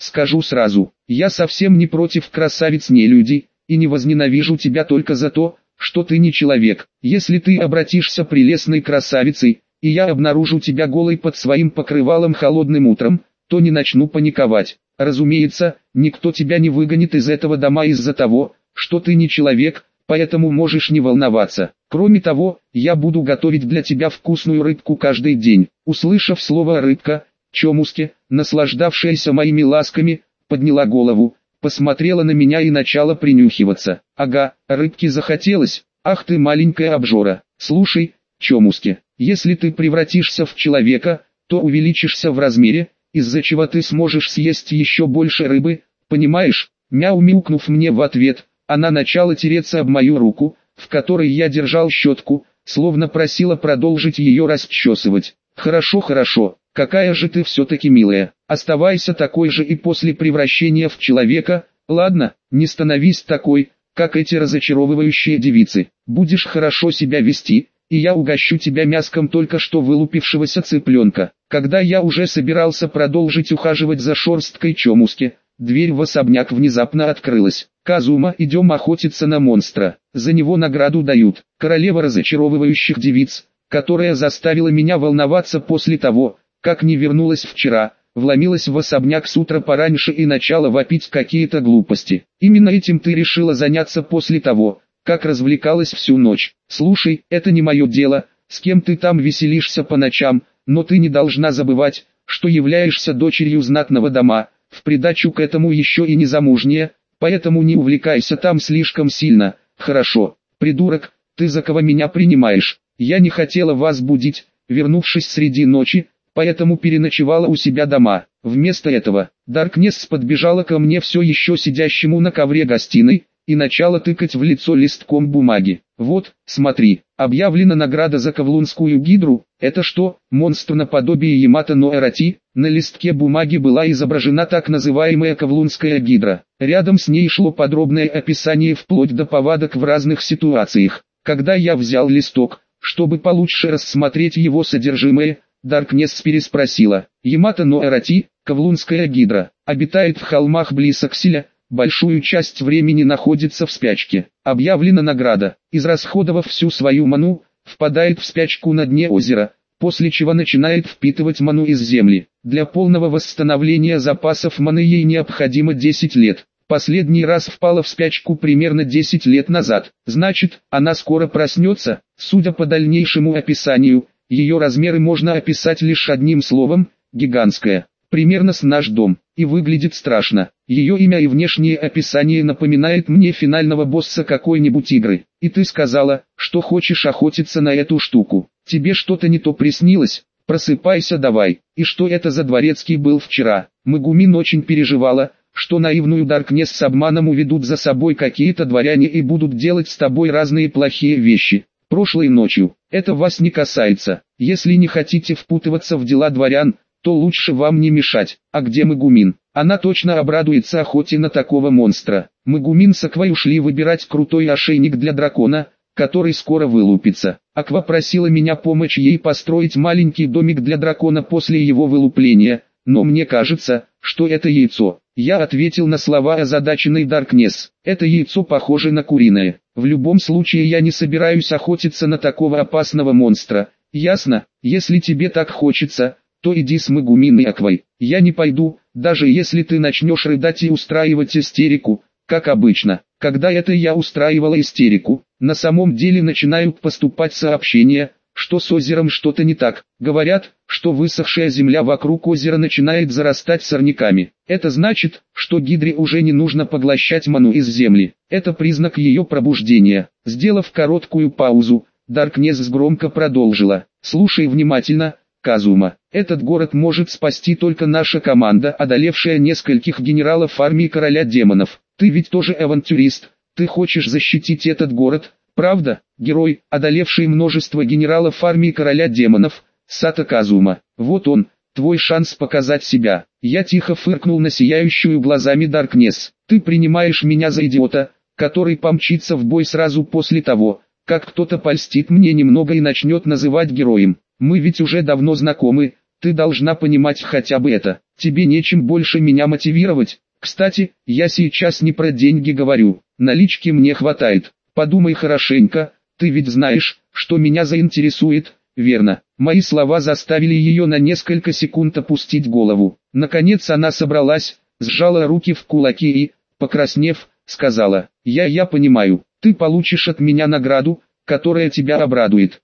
скажу сразу, я совсем не против красавиц-нелюдей, и не возненавижу тебя только за то, что ты не человек. Если ты обратишься прелестной красавицей, и я обнаружу тебя голой под своим покрывалом холодным утром, то не начну паниковать. Разумеется, никто тебя не выгонит из этого дома из-за того, что ты не человек, поэтому можешь не волноваться. Кроме того, я буду готовить для тебя вкусную рыбку каждый день». Услышав слово «рыбка», Чомуски, наслаждавшаяся моими ласками, подняла голову, посмотрела на меня и начала принюхиваться. «Ага, рыбки захотелось, ах ты маленькая обжора. Слушай, Чомуски, если ты превратишься в человека, то увеличишься в размере, из-за чего ты сможешь съесть еще больше рыбы, понимаешь?» Мяу, мяукнув мне в ответ, она начала тереться об мою руку, в которой я держал щетку, словно просила продолжить ее расчесывать. «Хорошо, хорошо, какая же ты все-таки милая, оставайся такой же и после превращения в человека, ладно, не становись такой, как эти разочаровывающие девицы, будешь хорошо себя вести, и я угощу тебя мяском только что вылупившегося цыпленка». Когда я уже собирался продолжить ухаживать за шерсткой Чомуски, дверь в особняк внезапно открылась. «Казума, идем охотиться на монстра, за него награду дают». Королева разочаровывающих девиц, которая заставила меня волноваться после того, как не вернулась вчера, вломилась в особняк с утра пораньше и начала вопить какие-то глупости. «Именно этим ты решила заняться после того, как развлекалась всю ночь. Слушай, это не мое дело, с кем ты там веселишься по ночам, но ты не должна забывать, что являешься дочерью знатного дома, в придачу к этому еще и незамужняя, поэтому не увлекайся там слишком сильно, хорошо? Придурок, ты за кого меня принимаешь? Я не хотела вас будить, вернувшись среди ночи, поэтому переночевала у себя дома». Вместо этого, Даркнесс подбежала ко мне все еще сидящему на ковре гостиной, и начала тыкать в лицо листком бумаги. «Вот, смотри, объявлена награда за Ковлунскую гидру». «Это что, монстр наподобие Ямато но Эрати?» На листке бумаги была изображена так называемая Ковлунская гидра. Рядом с ней шло подробное описание вплоть до повадок в разных ситуациях. Когда я взял листок, чтобы получше рассмотреть его содержимое, Даркнесс переспросила. «Ямато но Эрати, Ковлунская гидра, обитает в холмах близ Акселя, большую часть времени находится в спячке. Объявлена награда. Израсходовав всю свою ману, впадает в спячку на дне озера, после чего начинает впитывать ману из земли. Для полного восстановления запасов маны ей необходимо 10 лет. Последний раз впала в спячку примерно 10 лет назад. Значит, она скоро проснется». Судя по дальнейшему описанию, ее размеры можно описать лишь одним словом – гигантская. Примерно с наш дом, и выглядит страшно. Ее имя и внешнее описание напоминает мне финального босса какой-нибудь игры. И ты сказала, что хочешь охотиться на эту штуку. Тебе что-то не то приснилось? Просыпайся давай. И что это за дворецкий был вчера? Мегумин очень переживала, что наивную Даркнесс с обманом уведут за собой какие-то дворяне и будут делать с тобой разные плохие вещи. Прошлой ночью. Это вас не касается. Если не хотите впутываться в дела дворян, то лучше вам не мешать. А где Мегумин? Она точно обрадуется охоте на такого монстра. Мегумин с Аквой ушли выбирать крутой ошейник для дракона, который скоро вылупится. Аква просила меня помочь ей построить маленький домик для дракона после его вылупления, но мне кажется, что это яйцо. Я ответил на слова озадаченной Даркнесс. Это яйцо похоже на куриное. В любом случае я не собираюсь охотиться на такого опасного монстра. Ясно? Если тебе так хочется, то иди с Мегумин и Аквой. Я не пойду, даже если ты начнешь рыдать и устраивать истерику, как обычно. Когда это я устраивала истерику, на самом деле начинают поступать сообщения, что с озером что-то не так. Говорят, что высохшая земля вокруг озера начинает зарастать сорняками. Это значит, что гидре уже не нужно поглощать ману из земли. Это признак ее пробуждения. Сделав короткую паузу, Даркнесс громко продолжила. «Слушай внимательно, Казума. Этот город может спасти только наша команда, одолевшая нескольких генералов армии короля демонов. Ты ведь тоже авантюрист, ты хочешь защитить этот город, правда? Герой, одолевший множество генералов армии короля демонов, Сато Казума. Вот он, твой шанс показать себя». Я тихо фыркнул на сияющую глазами Даркнесс. «Ты принимаешь меня за идиота, который помчится в бой сразу после того, как кто-то польстит мне немного и начнет называть героем. Мы ведь уже давно знакомы, Ты должна понимать хотя бы это. Тебе нечем больше меня мотивировать. Кстати, я сейчас не про деньги говорю. Налички мне хватает. Подумай хорошенько, ты ведь знаешь, что меня заинтересует, верно? Мои слова заставили ее на несколько секунд опустить голову. Наконец она собралась, сжала руки в кулаки и, покраснев, сказала: я понимаю, ты получишь от меня награду, которая тебя обрадует.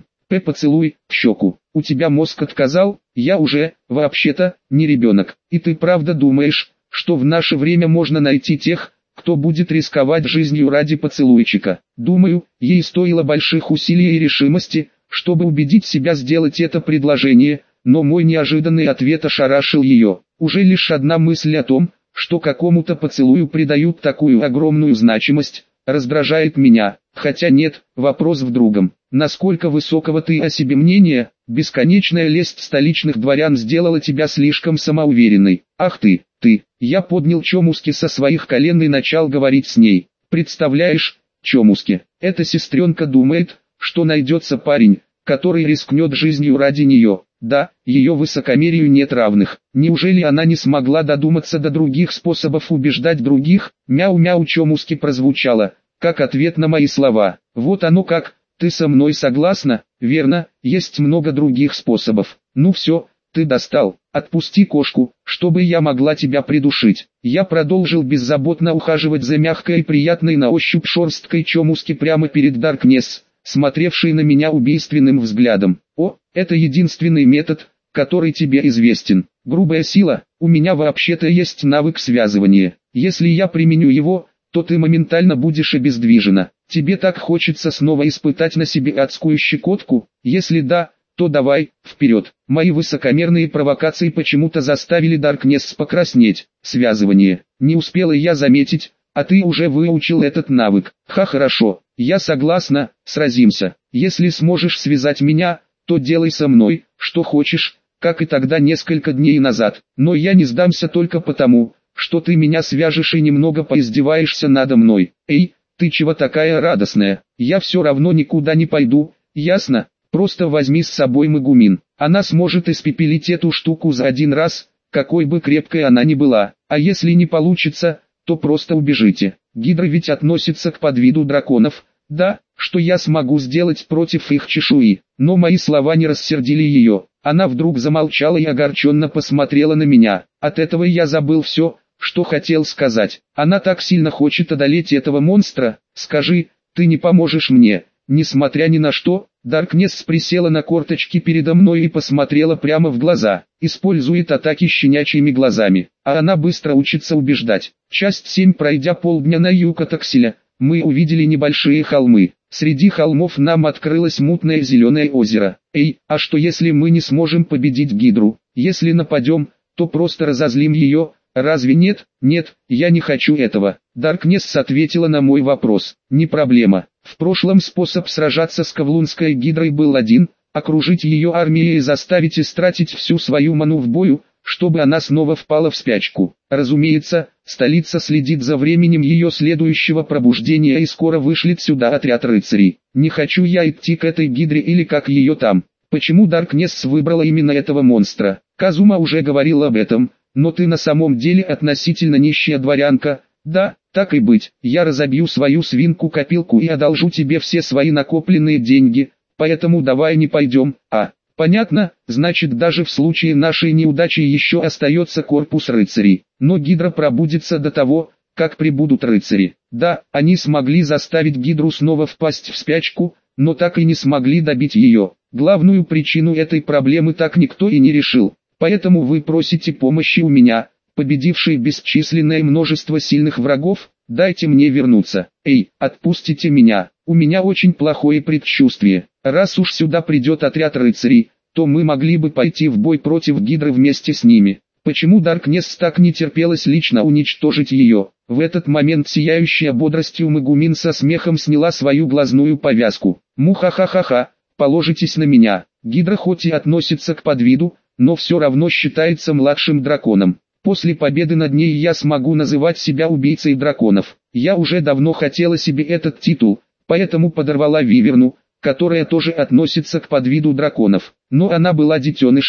Поцелуй в щеку. У тебя мозг отказал? Я уже, вообще-то, не ребенок. И ты правда думаешь, что в наше время можно найти тех, кто будет рисковать жизнью ради поцелуйчика? Думаю, ей стоило больших усилий и решимости, чтобы убедить себя сделать это предложение, но мой неожиданный ответ ошарашил ее. Уже лишь одна мысль о том, что какому-то поцелую придают такую огромную значимость, раздражает меня. Хотя нет, вопрос в другом. Насколько высокого ты о себе мнения? Бесконечная лесть столичных дворян сделала тебя слишком самоуверенной. Ах ты. Я поднял Чомуски со своих колен и начал говорить с ней. Представляешь, Чомуски, эта сестренка думает, что найдется парень, который рискнет жизнью ради нее. Да, ее высокомерию нет равных. Неужели она не смогла додуматься до других способов убеждать других? Мяу-мяу Чомуски прозвучало, как ответ на мои слова. Вот оно как, ты со мной согласна? Верно, есть много других способов. Ну все, ты достал. Отпусти кошку, чтобы я могла тебя придушить. Я продолжил беззаботно ухаживать за мягкой и приятной на ощупь шерсткой Чомуски прямо перед Даркнесс, смотревшей на меня убийственным взглядом. О, это единственный метод, который тебе известен. Грубая сила, у меня вообще-то есть навык связывания. Если я применю его, то ты моментально будешь обездвижена. Тебе так хочется снова испытать на себе адскую щекотку? Если да, то давай, вперед. Мои высокомерные провокации почему-то заставили Даркнесс покраснеть. Связывание. Не успела я заметить, а ты уже выучил этот навык. Хорошо, я согласна, сразимся. Если сможешь связать меня, то делай со мной, что хочешь, как и тогда несколько дней назад. Но я не сдамся только потому, что ты меня свяжешь и немного поиздеваешься надо мной. Эй, ты чего такая радостная? Я все равно никуда не пойду, ясно? Просто возьми с собой Мегумин. Она сможет испепелить эту штуку за один раз, какой бы крепкой она ни была. А если не получится, то просто убежите. Гидра ведь относится к подвиду драконов. Да, что я смогу сделать против их чешуи? Но мои слова не рассердили ее. Она вдруг замолчала и огорченно посмотрела на меня. От этого я забыл все, что хотел сказать. Она так сильно хочет одолеть этого монстра. Скажи, ты не поможешь мне, несмотря ни на что? Даркнесс присела на корточки передо мной и посмотрела прямо в глаза. Использует атаки щенячьими глазами, а она быстро учится убеждать. Часть 7. Пройдя полдня на юг от Акселя, мы увидели небольшие холмы. Среди холмов нам открылось мутное зеленое озеро. Эй, а что если мы не сможем победить Гидру? Если нападем, то просто разозлим ее. Разве нет? Нет, я не хочу этого. Даркнесс ответила на мой вопрос. Не проблема. В прошлом способ сражаться с Ковлунской Гидрой был один: окружить ее армией и заставить истратить всю свою ману в бою, чтобы она снова впала в спячку. Разумеется, столица следит за временем ее следующего пробуждения и скоро вышлет сюда отряд рыцарей. Не хочу я идти к этой Гидре или как ее там. Почему Даркнесс выбрала именно этого монстра? Казума уже говорил об этом. Но ты на самом деле относительно нищая дворянка. Да, так и быть, я разобью свою свинку-копилку и одолжу тебе все свои накопленные деньги, поэтому давай не пойдем. Понятно, значит даже в случае нашей неудачи еще остается корпус рыцарей. Но Гидра пробудится до того, как прибудут рыцари. Да, они смогли заставить Гидру снова впасть в спячку, но так и не смогли добить ее. Главную причину этой проблемы так никто и не решил. Поэтому вы просите помощи у меня, победившей бесчисленное множество сильных врагов. Дайте мне вернуться. Эй, отпустите меня, у меня очень плохое предчувствие. Раз уж сюда придет отряд рыцарей, то мы могли бы пойти в бой против Гидры вместе с ними. Почему Даркнесс так не терпелось лично уничтожить ее? В этот момент сияющая бодростью Мегумин со смехом сняла свою глазную повязку. Мухахахаха, положитесь на меня. Гидра хоть и относится к подвиду, но все равно считается младшим драконом. После победы над ней я смогу называть себя убийцей драконов. Я уже давно хотела себе этот титул, поэтому подорвала Виверну, которая тоже относится к подвиду драконов. Но она была детенышем,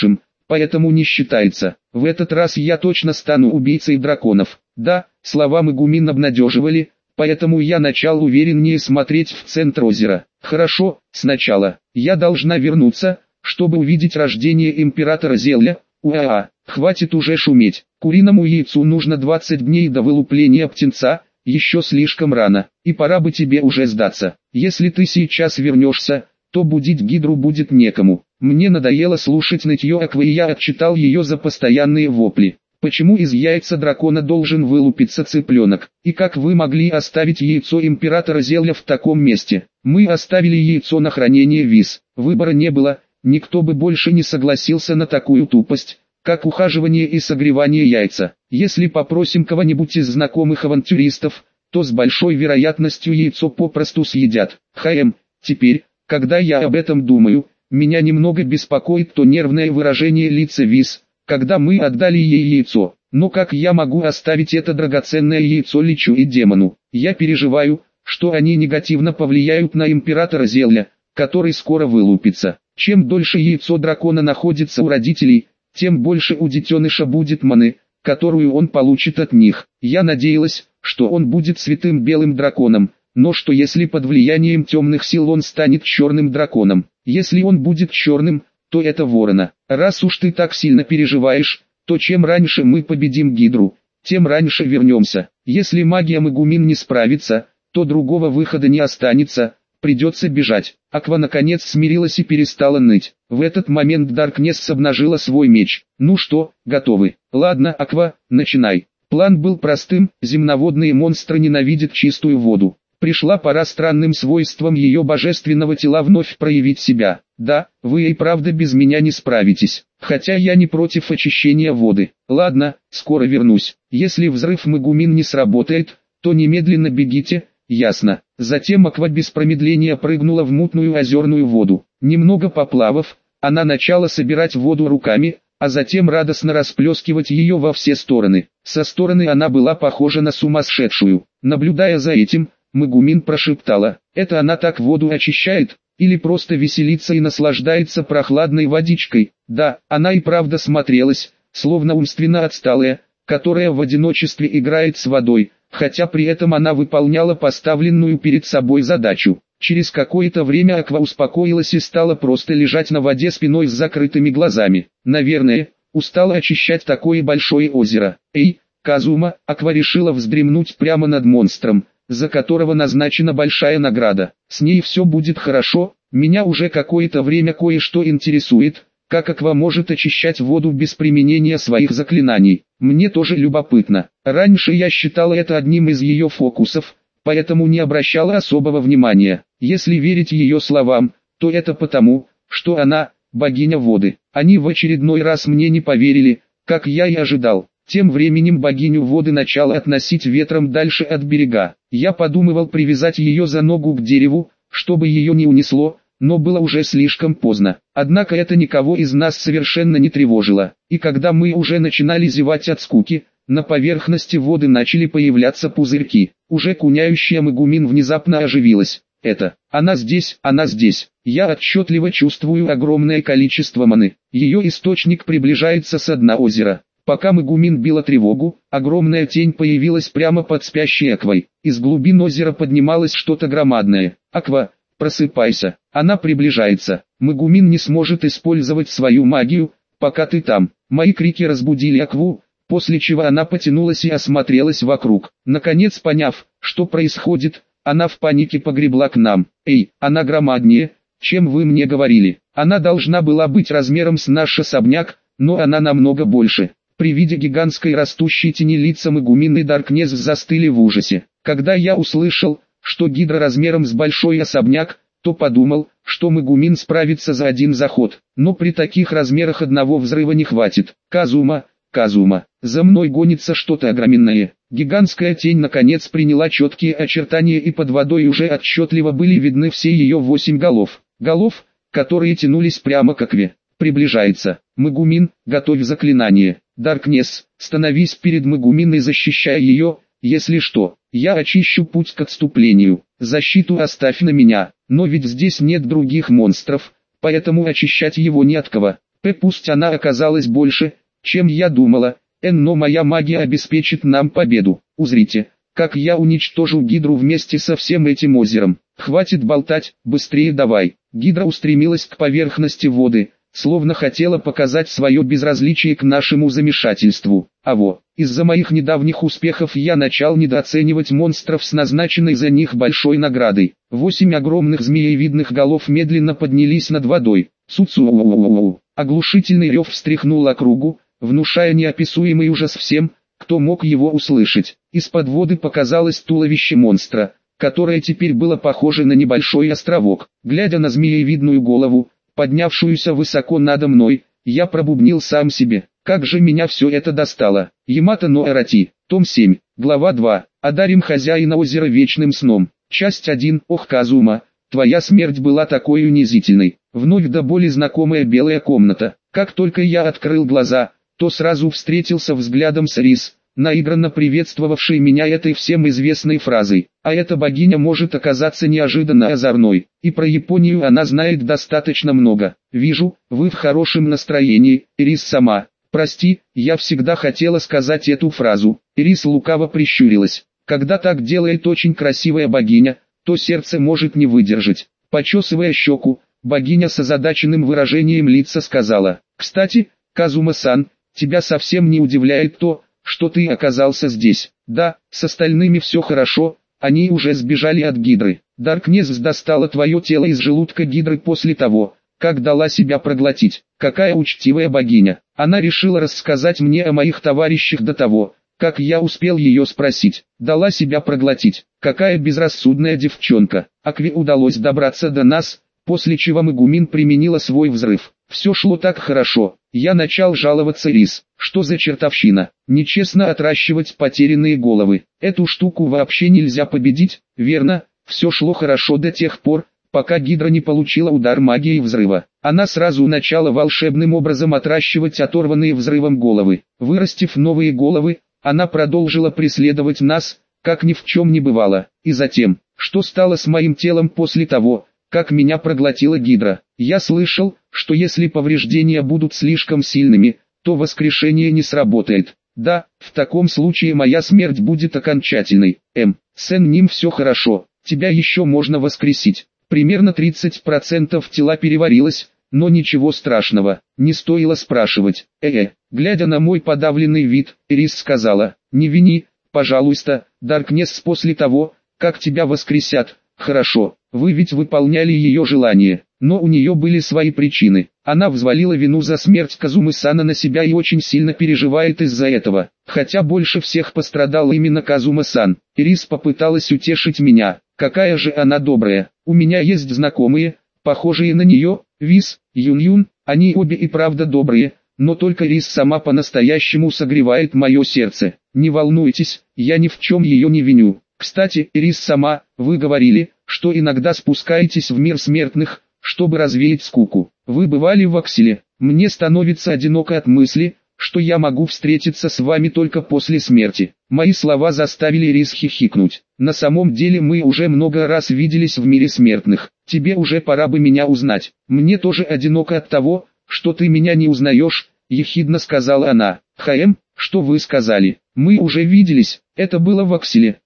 поэтому не считается. В этот раз я точно стану убийцей драконов. Да, слова Мегумин обнадеживали, поэтому я начал увереннее смотреть в центр озера. Хорошо, сначала я должна вернуться, чтобы увидеть рождение императора Зелья. Уа, хватит уже шуметь. Куриному яйцу нужно 20 дней до вылупления птенца, еще слишком рано, и пора бы тебе уже сдаться. Если ты сейчас вернешься, то будить гидру будет некому. Мне надоело слушать нытье Аквы, и я отчитал ее за постоянные вопли. Почему из яйца дракона должен вылупиться цыпленок? И как вы могли оставить яйцо императора Зелья в таком месте? Мы оставили яйцо на хранение Виз. Выбора не было, никто бы больше не согласился на такую тупость, как ухаживание и согревание яйца. Если попросим кого-нибудь из знакомых авантюристов, то с большой вероятностью яйцо попросту съедят. Теперь, когда я об этом думаю, меня немного беспокоит то нервное выражение лица Виз, когда мы отдали ей яйцо. Но как я могу оставить это драгоценное яйцо Личу и демону? Я переживаю, что они негативно повлияют на императора Зелья, который скоро вылупится. Чем дольше яйцо дракона находится у родителей, тем больше у детеныша будет маны, которую он получит от них. Я надеялась, что он будет святым белым драконом, но что если под влиянием темных сил он станет черным драконом? Если он будет черным, то это ворона. Раз уж ты так сильно переживаешь, то чем раньше мы победим гидру, тем раньше вернемся. Если магия Мегумин не справится, то другого выхода не останется, придется бежать. Аква наконец смирилась и перестала ныть. В этот момент Даркнесс обнажила свой меч. Ну что, готовы? Ладно, Аква, начинай. План был простым, земноводные монстры ненавидят чистую воду. Пришла пора странным свойствам ее божественного тела вновь проявить себя. Да, вы и правда без меня не справитесь, хотя я не против очищения воды. Ладно, скоро вернусь. Если взрыв Мегумин не сработает, то немедленно бегите, ясно. Затем Аква без промедления прыгнула в мутную озерную воду. Немного поплавав, она начала собирать воду руками, а затем радостно расплескивать ее во все стороны. Со стороны она была похожа на сумасшедшую. Наблюдая за этим, Мегумин прошептала: «Это она так воду очищает, или просто веселится и наслаждается прохладной водичкой?» Да, она и правда смотрелась, словно умственно отсталая, которая в одиночестве играет с водой, хотя при этом она выполняла поставленную перед собой задачу. Через какое-то время Аква успокоилась и стала просто лежать на воде спиной с закрытыми глазами. Наверное, устала очищать такое большое озеро. «Эй, Казума!» Аква решила вздремнуть прямо над монстром, за которого назначена большая награда. С ней все будет хорошо, меня уже какое-то время кое-что интересует, как Аква может очищать воду без применения своих заклинаний. Мне тоже любопытно. Раньше я считала это одним из ее фокусов, поэтому не обращала особого внимания. Если верить ее словам, то это потому, что она – богиня воды. Они в очередной раз мне не поверили, как я и ожидал. Тем временем богиню воды начала относить ветром дальше от берега. Я подумывал привязать ее за ногу к дереву, чтобы ее не унесло, но было уже слишком поздно. Однако это никого из нас совершенно не тревожило. И когда мы уже начинали зевать от скуки, на поверхности воды начали появляться пузырьки. Уже куняющая Мегумин внезапно оживилась. Она здесь, она здесь. Я отчетливо чувствую огромное количество маны. Ее источник приближается с дна озера. Пока Мегумин била тревогу, огромная тень появилась прямо под спящей Аквой. Из глубин озера поднималось что-то громадное. «Аква, просыпайся, она приближается. Мегумин не сможет использовать свою магию, пока ты там». Мои крики разбудили Акву, после чего она потянулась и осмотрелась вокруг. Наконец поняв, что происходит, она в панике погребла к нам. «Эй, она громаднее, чем вы мне говорили. Она должна была быть размером с наш особняк, но она намного больше». При виде гигантской растущей тени лица Мегумин и Даркнесс застыли в ужасе. Когда я услышал, что гидра размером с большой особняк, то подумал, что Мегумин справится за один заход. Но при таких размерах одного взрыва не хватит. «Казума, Казума, за мной гонится что-то огроменное». Гигантская тень наконец приняла четкие очертания, и под водой уже отчетливо были видны все ее 8 голов. Голов, которые тянулись прямо к Акве. Приближается. Мегумин, готовь заклинание. Даркнесс, становись перед Мегумин и защищай ее, если что. Я очищу путь к отступлению. Защиту оставь на меня. Но ведь здесь нет других монстров, поэтому очищать его не от кого. Пусть она оказалась больше, чем я думала, но моя магия обеспечит нам победу. Узрите, как я уничтожу Гидру вместе со всем этим озером. Хватит болтать, быстрее давай. Гидра устремилась к поверхности воды, словно хотела показать свое безразличие к нашему замешательству. Из-за моих недавних успехов я начал недооценивать монстров с назначенной за них большой наградой. 8 огромных змеевидных голов медленно поднялись над водой. Цу-цу-у-у-у-у. Оглушительный рев встряхнул округу, внушая неописуемый ужас всем, кто мог его услышать. Из-под воды показалось туловище монстра, которое теперь было похоже на небольшой островок. Глядя на змеевидную голову, поднявшуюся высоко надо мной, я пробубнил сам себе: как же меня все это достало. Ямато но Эрати, том 7, глава 2. Одарим хозяина озера вечным сном. Часть 1. Ох, Казума, твоя смерть была такой унизительной. Вновь до боли знакомая белая комната. Как только я открыл глаза, то сразу встретился взглядом с Рис, наигранно приветствовавшей меня этой всем известной фразой. А эта богиня может оказаться неожиданно озорной, и про Японию она знает достаточно много. Вижу, вы в хорошем настроении, Рис сама. Прости, я всегда хотела сказать эту фразу. Рис лукаво прищурилась. Когда так делает очень красивая богиня, то сердце может не выдержать. Почесывая щеку, богиня с озадаченным выражением лица сказала: «Кстати, Казума-сан, тебя совсем не удивляет то, что ты оказался здесь?» «Да, с остальными все хорошо, они уже сбежали от Гидры. Даркнесс достала твое тело из желудка Гидры после того, как дала себя проглотить. Какая учтивая богиня. Она решила рассказать мне о моих товарищах до того, как я успел ее спросить. Дала себя проглотить. Какая безрассудная девчонка. Акве удалось добраться до нас, после чего Мегумин применила свой взрыв. Все шло так хорошо. Я начал жаловаться Рис. Что за чертовщина? Нечестно отращивать потерянные головы. Эту штуку вообще нельзя победить, верно? Все шло хорошо до тех пор, пока Гидра не получила удар магии взрыва. Она сразу начала волшебным образом отращивать оторванные взрывом головы. Вырастив новые головы, она продолжила преследовать нас, как ни в чем не бывало. И затем, что стало с моим телом после того, как меня проглотила Гидра? Я слышал, что если повреждения будут слишком сильными, то воскрешение не сработает. Да, в таком случае моя смерть будет окончательной. С ним все хорошо, тебя еще можно воскресить. Примерно 30% тела переварилось, но ничего страшного, не стоило спрашивать. Глядя на мой подавленный вид, Рис сказала: «Не вини, пожалуйста, Даркнесс после того, как тебя воскресят. Хорошо, вы ведь выполняли ее желание, но у нее были свои причины. Она взвалила вину за смерть Казумы-сана на себя и очень сильно переживает из-за этого. Хотя больше всех пострадал именно Казума-сан. Рис попыталась утешить меня. Какая же она добрая. У меня есть знакомые, похожие на нее, Вис, Юн-Юн, они обе и правда добрые, но только Рис сама по-настоящему согревает мое сердце. Не волнуйтесь, я ни в чем ее не виню. Кстати, Рис сама, вы говорили, что иногда спускаетесь в мир смертных, чтобы развеять скуку. Вы бывали в Акселе. Мне становится одиноко от мысли, что я могу встретиться с вами только после смерти». Мои слова заставили Рис хихикнуть. «На самом деле мы уже много раз виделись в мире смертных. Тебе уже пора бы меня узнать. Мне тоже одиноко от того, что ты меня не узнаешь», — ехидно сказала она. Что вы сказали? Мы уже виделись, это было в Акселе.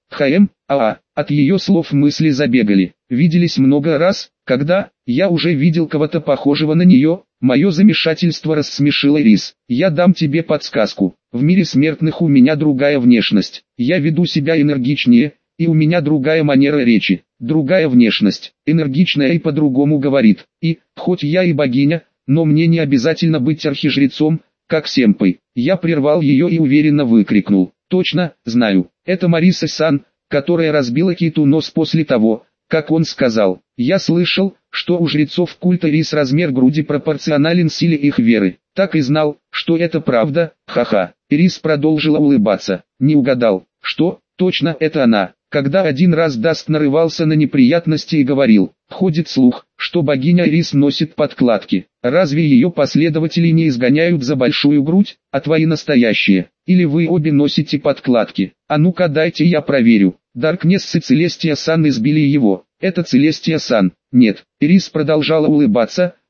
От ее слов мысли забегали. Виделись много раз, когда я уже видел кого-то похожего на нее. Мое замешательство рассмешило Рис. Я дам тебе подсказку. В мире смертных у меня другая внешность. Я веду себя энергичнее, и у меня другая манера речи, другая внешность, энергичная и по-другому говорит. И, хоть я и богиня, но мне не обязательно быть архижрецом, как Семпой. Я прервал ее и уверенно выкрикнул: «Точно, знаю, это Мариса-сан, которая разбила Киту нос после того, как он сказал. Я слышал, что у жрецов культа Рис размер груди пропорционален силе их веры. Так и знал, что это правда, ха-ха». Рис продолжила улыбаться. «Не угадал, что, точно это она». Когда один раз Даст нарывался на неприятности и говорил: «Ходит слух, что богиня Рис носит подкладки. Разве ее последователи не изгоняют за большую грудь, а твои настоящие? Или вы обе носите подкладки? А ну-ка дайте я проверю». Даркнесс и Целестия-сан избили его. «Это Целестия-сан». «Нет». Рис продолжала улыбаться,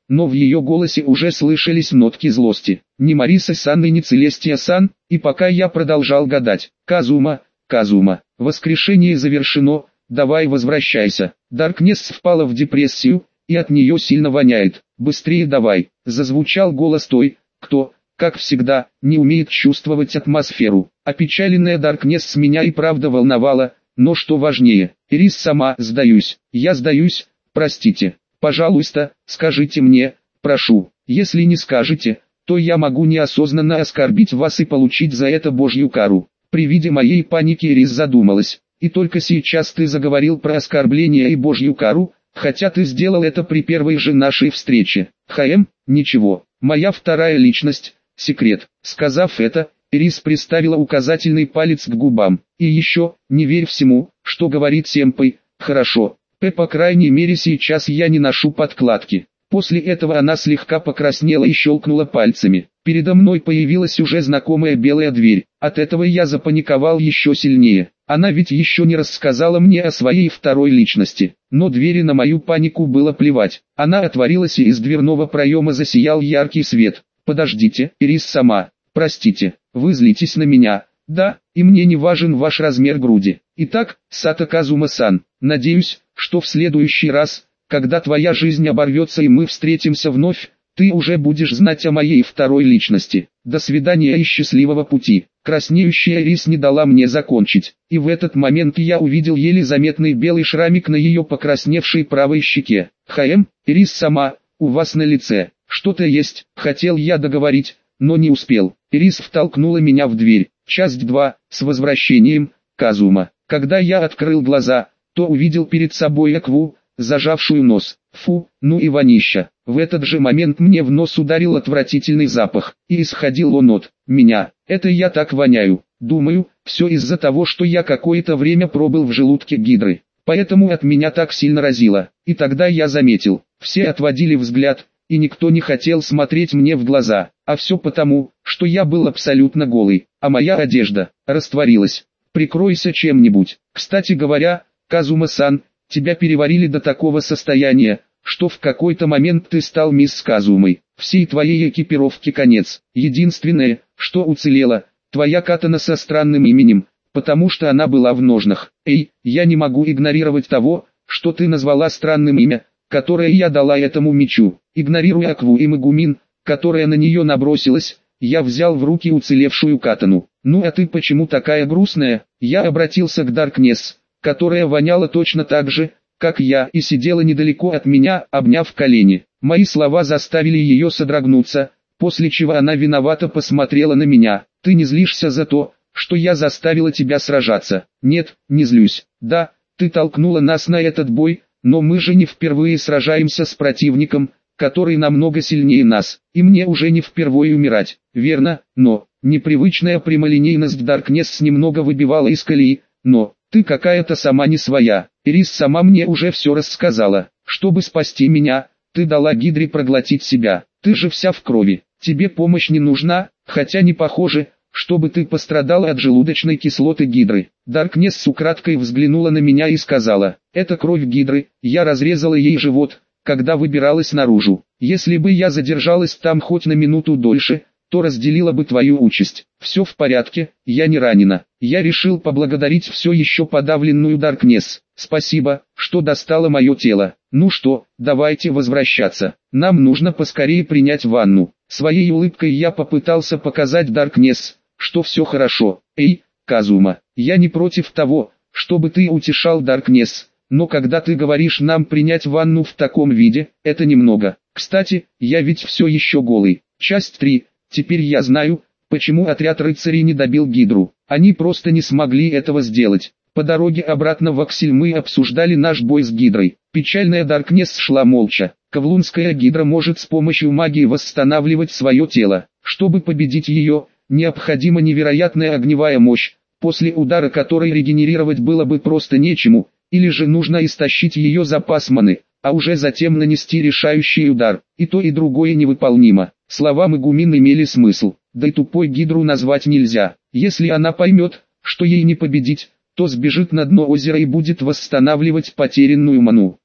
но в ее голосе уже слышались нотки злости. Ни Мариса-сан и ни Целестия-сан, и пока я продолжал гадать. Казума, Казума, воскрешение завершено, давай возвращайся. Даркнесс впала в депрессию, и от нее сильно воняет. Быстрее давай. Зазвучал голос той, кто, как всегда, не умеет чувствовать атмосферу. Опечаленная Даркнесс меня и правда волновала, но что важнее, Ирис сама, сдаюсь, я сдаюсь, простите. Пожалуйста, скажите мне, прошу, если не скажете, то я могу неосознанно оскорбить вас и получить за это Божью кару. При виде моей паники Ирис задумалась, и только сейчас ты заговорил про оскорбление и Божью кару, хотя ты сделал это при первой же нашей встрече. Ничего, моя вторая личность, секрет. Сказав это, Ирис приставила указательный палец к губам. И еще, не верь всему, что говорит сэмпай, хорошо. По крайней мере сейчас я не ношу подкладки. После этого она слегка покраснела и щелкнула пальцами. Передо мной появилась уже знакомая белая дверь. От этого я запаниковал еще сильнее. Она ведь еще не рассказала мне о своей второй личности. Но двери на мою панику было плевать. Она отворилась, и из дверного проема засиял яркий свет. Подождите, Ирис сама. Простите, вы злитесь на меня. Да, и мне не важен ваш размер груди. Итак, Сато Казума-сан, надеюсь, что в следующий раз, когда твоя жизнь оборвется и мы встретимся вновь, ты уже будешь знать о моей второй личности. До свидания и счастливого пути. Краснеющая Ирис не дала мне закончить, и в этот момент я увидел еле заметный белый шрамик на ее покрасневшей правой щеке. Ирис сама, у вас на лице что-то есть, хотел я договорить, но не успел. Ирис втолкнула меня в дверь. Часть 2, с возвращением, Казума. Когда я открыл глаза, то увидел перед собой Акву, зажавшую нос. Фу, ну и вонища. В этот же момент мне в нос ударил отвратительный запах, и исходил он от меня. Это я так воняю. Думаю, все из-за того, что я какое-то время пробыл в желудке гидры. Поэтому от меня так сильно разило. И тогда я заметил, все отводили взгляд, и никто не хотел смотреть мне в глаза. А все потому, что я был абсолютно голый, а моя одежда растворилась. Прикройся чем-нибудь. Кстати говоря, Казума-сан, тебя переварили до такого состояния, что в какой-то момент ты стал мисс Казумой. Всей твоей экипировке конец. Единственное, что уцелело, твоя катана со странным именем, потому что она была в ножнах. Я не могу игнорировать того, что ты назвала странным имя, которое я дала этому мечу. Игнорируя Акву и Магумин, которая на нее набросилась, я взял в руки уцелевшую катану. Ну а ты почему такая грустная? Я обратился к Даркнесс, которая воняла точно так же, как я, и сидела недалеко от меня, обняв колени. Мои слова заставили ее содрогнуться, после чего она виновато посмотрела на меня. Ты не злишься за то, что я заставила тебя сражаться? Нет, не злюсь. Да, ты толкнула нас на этот бой, но мы же не впервые сражаемся с противником, который намного сильнее нас, и мне уже не впервые умирать, верно, но, непривычная прямолинейность Даркнесс немного выбивала из колеи, но, ты какая-то сама не своя. Ирис сама мне уже все рассказала. Чтобы спасти меня, ты дала Гидре проглотить себя. Ты же вся в крови. Тебе помощь не нужна, хотя не похоже, чтобы ты пострадала от желудочной кислоты Гидры. Даркнесс украдкой взглянула на меня и сказала, это кровь Гидры, я разрезала ей живот, когда выбиралась наружу. Если бы я задержалась там хоть на минуту дольше, то разделила бы твою участь. Все в порядке, я не ранена. Я решил поблагодарить все еще подавленную Даркнесс. Спасибо, что достала мое тело. Ну что, давайте возвращаться. Нам нужно поскорее принять ванну. Своей улыбкой я попытался показать Даркнесс, что все хорошо. Казума, я не против того, чтобы ты утешал Даркнесс, но когда ты говоришь нам принять ванну в таком виде, это немного. Кстати, я ведь все еще голый. Часть 3. Теперь я знаю, почему отряд рыцарей не добил Гидру. Они просто не смогли этого сделать. По дороге обратно в Аксель мы обсуждали наш бой с Гидрой. Печальная Даркнесс шла молча. Ковлунская Гидра может с помощью магии восстанавливать свое тело. Чтобы победить ее, необходима невероятная огневая мощь, после удара которой регенерировать было бы просто нечему, или же нужно истощить ее запас маны, а уже затем нанести решающий удар. И то и другое невыполнимо. Слова Магумин имели смысл, да и тупой Гидру назвать нельзя. Если она поймет, что ей не победить, то сбежит на дно озера и будет восстанавливать потерянную ману.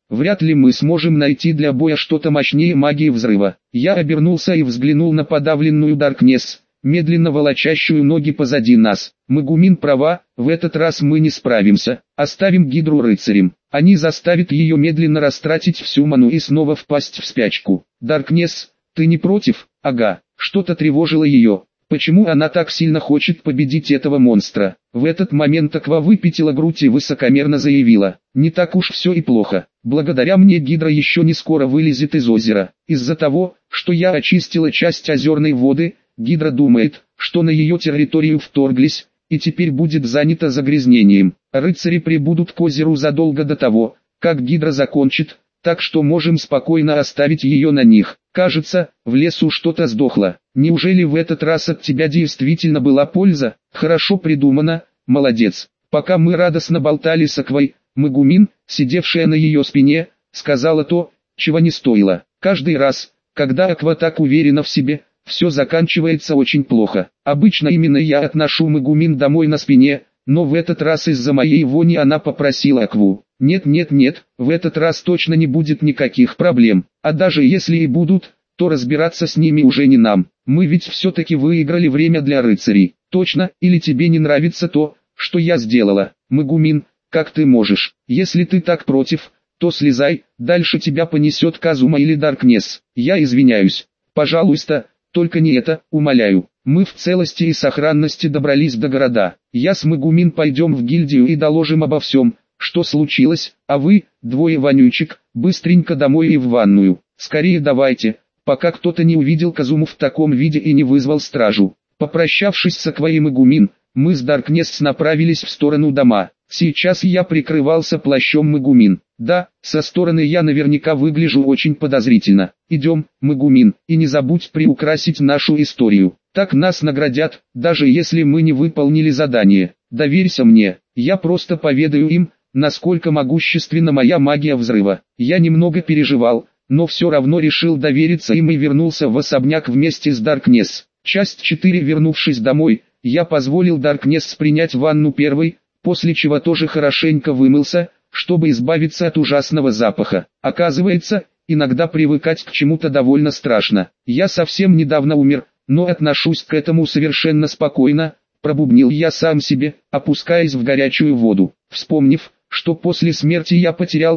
Вряд ли мы сможем найти для боя что-то мощнее магии взрыва. Я обернулся и взглянул на подавленную Даркнесс, медленно волочащую ноги позади нас. Магумин права, в этот раз мы не справимся. Оставим Гидру рыцарем. Они заставят ее медленно растратить всю ману и снова впасть в спячку. Даркнесс, ты не против? Ага, что-то тревожило ее. Почему она так сильно хочет победить этого монстра? В этот момент Аква выпятила грудь и высокомерно заявила: не так уж все и плохо. Благодаря мне Гидра еще не скоро вылезет из озера. Из-за того, что я очистила часть озерной воды, Гидра думает, что на ее территорию вторглись, и теперь будет занята загрязнением. Рыцари прибудут к озеру задолго до того, как Гидра закончит, так что можем спокойно оставить ее на них. Кажется, в лесу что-то сдохло. Неужели в этот раз от тебя действительно была польза? Хорошо придумано, молодец. Пока мы радостно болтали с Аквой, Магумин, сидевшая на ее спине, сказала то, чего не стоило. Каждый раз, когда Аква так уверена в себе, все заканчивается очень плохо. Обычно именно я отношу Магумин домой на спине, но в этот раз из-за моей вони она попросила Акву. Нет, в этот раз точно не будет никаких проблем. А даже если и будут, то разбираться с ними уже не нам. Мы ведь все-таки выиграли время для рыцарей. Точно, или тебе не нравится то, что я сделала? Магумин, как ты можешь? Если ты так против, то слезай, дальше тебя понесет Казума или Даркнесс. Я извиняюсь. Пожалуйста, только не это, умоляю. Мы в целости и сохранности добрались до города. Я с Магумин пойдем в гильдию и доложим обо всем, что случилось, а вы, двое вонючек, быстренько домой и в ванную. Скорее давайте, пока кто-то не увидел Казуму в таком виде и не вызвал стражу. Попрощавшись с Аквой и Магумин, мы с Даркнесс направились в сторону дома. Сейчас я прикрывался плащом Магумин. Да, со стороны я наверняка выгляжу очень подозрительно. Идем, Магумин, и не забудь приукрасить нашу историю. Так нас наградят, даже если мы не выполнили задание. Доверься мне, я просто поведаю им, насколько могущественна моя магия взрыва. Я немного переживал, но все равно решил довериться им и вернулся в особняк вместе с Даркнесс. Часть 4. Вернувшись домой, я позволил Даркнесс принять ванну первой, после чего тоже хорошенько вымылся, чтобы избавиться от ужасного запаха. Оказывается, иногда привыкать к чему-то довольно страшно. Я совсем недавно умер, но отношусь к этому совершенно спокойно, пробубнил я сам себе, опускаясь в горячую воду. Вспомнив, что после смерти я потерял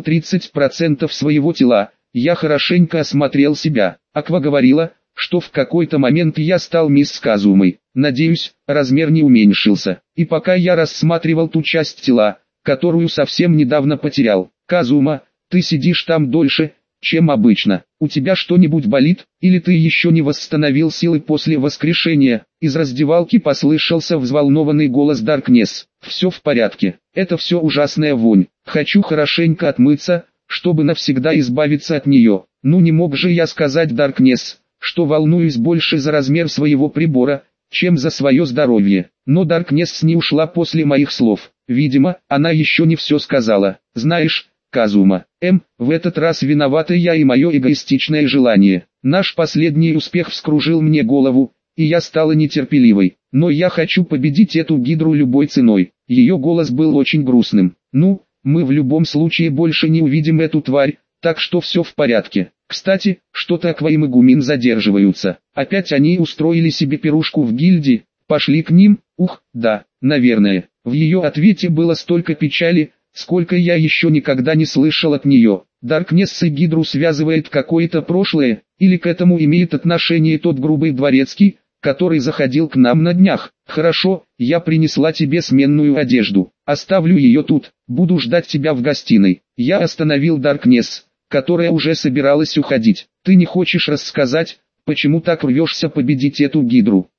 30% своего тела, я хорошенько осмотрел себя. Аква говорила, что в какой-то момент я стал мисс Казумой. Надеюсь, размер не уменьшился. И пока я рассматривал ту часть тела, которую совсем недавно потерял. Казума, ты сидишь там дольше, чем обычно. У тебя что-нибудь болит, или ты еще не восстановил силы после воскрешения? Из раздевалки послышался взволнованный голос Даркнесс. Все в порядке. Это все ужасная вонь. Хочу хорошенько отмыться, чтобы навсегда избавиться от нее. Ну не мог же я сказать Даркнесс, что волнуюсь больше за размер своего прибора, чем за свое здоровье. Но Даркнесс не ушла после моих слов. Видимо, она еще не все сказала. Знаешь, Казума, в этот раз виновата я и мое эгоистичное желание. Наш последний успех вскружил мне голову, и я стала нетерпеливой. Но я хочу победить эту Гидру любой ценой. Ее голос был очень грустным. Ну, мы в любом случае больше не увидим эту тварь, так что все в порядке. Кстати, что-то Аква и Магумин задерживаются. Опять они устроили себе пирушку в гильдии. Пошли к ним? Ух, да, наверное. В ее ответе было столько печали, сколько я еще никогда не слышал от нее. Даркнесс и Гидру связывает какое-то прошлое, или к этому имеет отношение тот грубый дворецкий, который заходил к нам на днях. Хорошо, я принесла тебе сменную одежду. Оставлю ее тут, буду ждать тебя в гостиной. Я остановил Даркнесс, которая уже собиралась уходить. Ты не хочешь рассказать, почему так рвешься победить эту Гидру?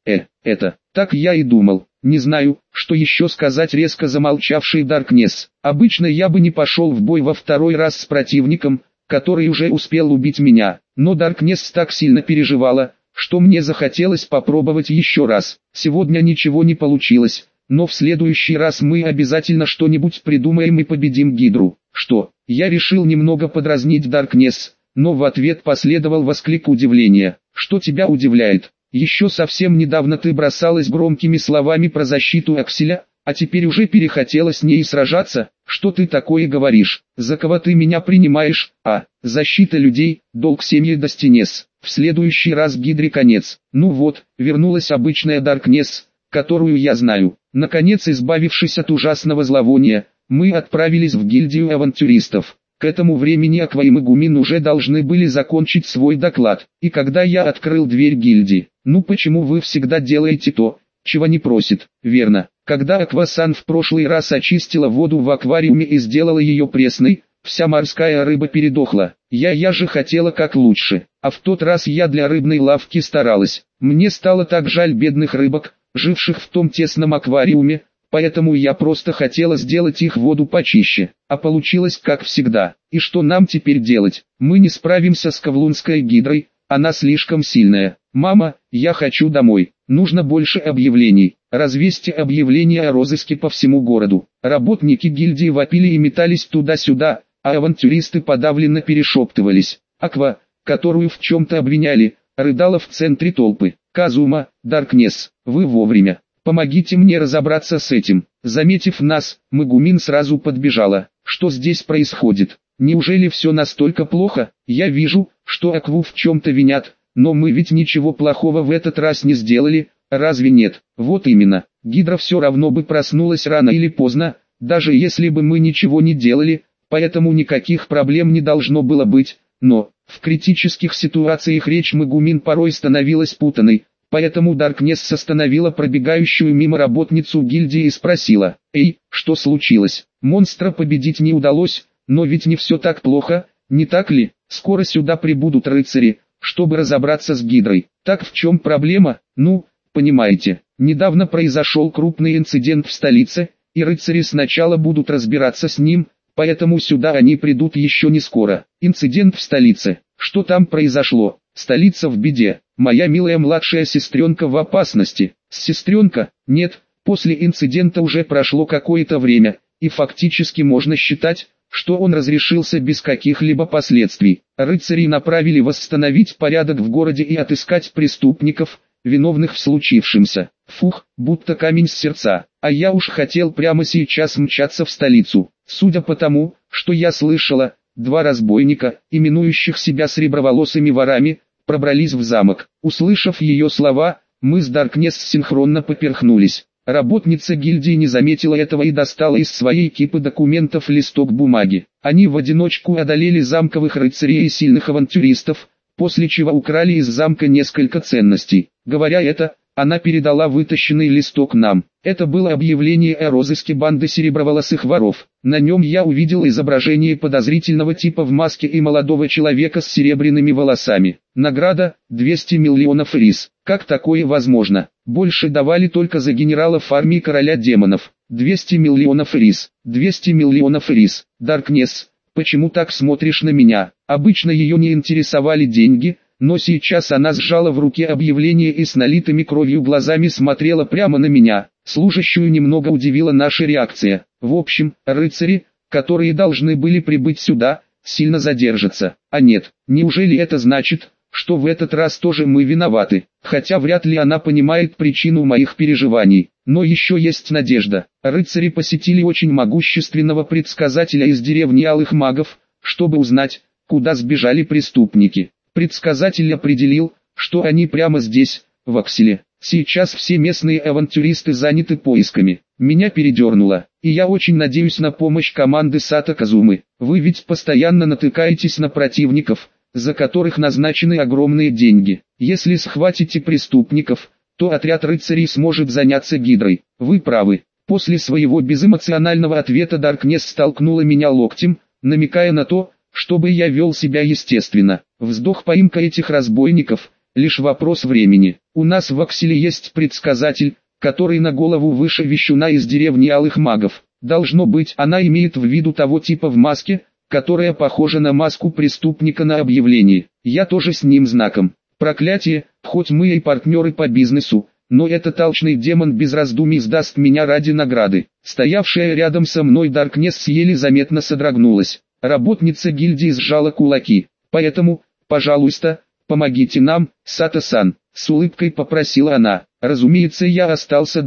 Так я и думал. Не знаю, что еще сказать, резко замолчавший Даркнесс. Обычно я бы не пошел в бой во второй раз с противником, который уже успел убить меня. Но Даркнесс так сильно переживала, что мне захотелось попробовать еще раз. Сегодня ничего не получилось, но в следующий раз мы обязательно что-нибудь придумаем и победим Гидру. Что? Я решил немного подразнить Даркнесс, но в ответ последовал восклик удивления. Что тебя удивляет? Еще совсем недавно ты бросалась громкими словами про защиту Акселя, А теперь уже перехотела с ней сражаться? Что ты такое говоришь? За кого ты меня принимаешь? Защита людей, долг семьи Достинес. В следующий раз Гидре конец. Ну вот, вернулась обычная Даркнесс, которую я знаю. Наконец, избавившись от ужасного зловония, мы отправились в гильдию авантюристов. К этому времени Аква и Мегумин уже должны были закончить свой доклад. И когда я открыл дверь гильдии: «Ну почему вы всегда делаете то, чего не просит?» «Верно. Когда Аква-сан в прошлый раз очистила воду в аквариуме и сделала ее пресной, вся морская рыба передохла. Я же хотела как лучше. А в тот раз я для рыбной лавки старалась. Мне стало так жаль бедных рыбок, живших в том тесном аквариуме, поэтому я просто хотела сделать их воду почище. А получилось как всегда. И что нам теперь делать? Мы не справимся с Кавлунской гидрой, она слишком сильная. Мама, я хочу домой. Нужно больше объявлений. Развесьте объявления о розыске по всему городу». Работники гильдии вопили и метались туда-сюда, а авантюристы подавленно перешептывались. Аква, которую в чем-то обвиняли, рыдала в центре толпы. «Казума, Даркнесс, вы вовремя. Помогите мне разобраться с этим». Заметив нас, Мегумин сразу подбежала. «Что здесь происходит? Неужели все настолько плохо? Я вижу, что Акву в чем-то винят, но мы ведь ничего плохого в этот раз не сделали, разве нет?» «Вот именно. Гидра все равно бы проснулась рано или поздно, даже если бы мы ничего не делали, поэтому никаких проблем не должно было быть. Но, в критических ситуациях речь Мегумин порой становилась путанной, поэтому Даркнесс остановила пробегающую мимо работницу гильдии и спросила: «Эй, что случилось? Монстра победить не удалось, но ведь не все так плохо, не так ли? Скоро сюда прибудут рыцари, чтобы разобраться с гидрой. Так в чем проблема? Ну, понимаете, недавно произошел крупный инцидент в столице, и рыцари сначала будут разбираться с ним, поэтому сюда они придут еще не скоро». «Инцидент в столице? Что там произошло?» «Столица в беде. Моя милая младшая сестренка в опасности». «Сестренка? Нет, после инцидента уже прошло какое-то время, и фактически можно считать, что он разрешился без каких-либо последствий. Рыцари направили восстановить порядок в городе и отыскать преступников, виновных в случившемся». Фух, будто камень с сердца. А я уж хотел прямо сейчас мчаться в столицу. Судя по тому, что я слышала, два разбойника, именующих себя среброволосыми ворами, пробрались в замок. Услышав ее слова, мы с Даркнесс синхронно поперхнулись. Работница гильдии не заметила этого и достала из своей кипы документов листок бумаги. Они в одиночку одолели замковых рыцарей и сильных авантюристов, после чего украли из замка несколько ценностей. Говоря это, она передала вытащенный листок нам. Это было объявление о розыске банды сереброволосых воров. На нем я увидел изображение подозрительного типа в маске и молодого человека с серебряными волосами. Награда – 200 миллионов рис. Как такое возможно? Больше давали только за генералов армии короля демонов. 200 миллионов рис. 200 миллионов рис. Даркнесс, почему так смотришь на меня? Обычно ее не интересовали деньги, но сейчас она сжала в руке объявление и с налитыми кровью глазами смотрела прямо на меня. Служащую немного удивила наша реакция. В общем, рыцари, которые должны были прибыть сюда, сильно задержатся. А нет, неужели это значит, что в этот раз тоже мы виноваты? Хотя вряд ли она понимает причину моих переживаний. Но еще есть надежда. Рыцари посетили очень могущественного предсказателя из деревни Алых Магов, чтобы узнать, куда сбежали преступники. Предсказатель определил, что они прямо здесь, в Акселе. Сейчас все местные авантюристы заняты поисками. Меня передернуло, и я очень надеюсь на помощь команды Сато Казумы. Вы ведь постоянно натыкаетесь на противников, за которых назначены огромные деньги. Если схватите преступников, то отряд рыцарей сможет заняться гидрой. Вы правы. После своего безэмоционального ответа Даркнесс столкнула меня локтем, намекая на то, чтобы я вел себя естественно. Вздох: поимка этих разбойников – лишь вопрос времени. У нас в Акселе есть предсказатель, который на голову выше вещуна из деревни Алых Магов. Должно быть, она имеет в виду того типа в маске, которая похожа на маску преступника на объявлении. Я тоже с ним знаком. Проклятие, хоть мы и партнеры по бизнесу, но этот алчный демон без раздумий сдаст меня ради награды. Стоявшая рядом со мной Даркнесс еле заметно содрогнулась. Работница гильдии сжала кулаки. «Поэтому, пожалуйста, помогите нам, Сато-сан», — с улыбкой попросила она. Разумеется, я остался дома.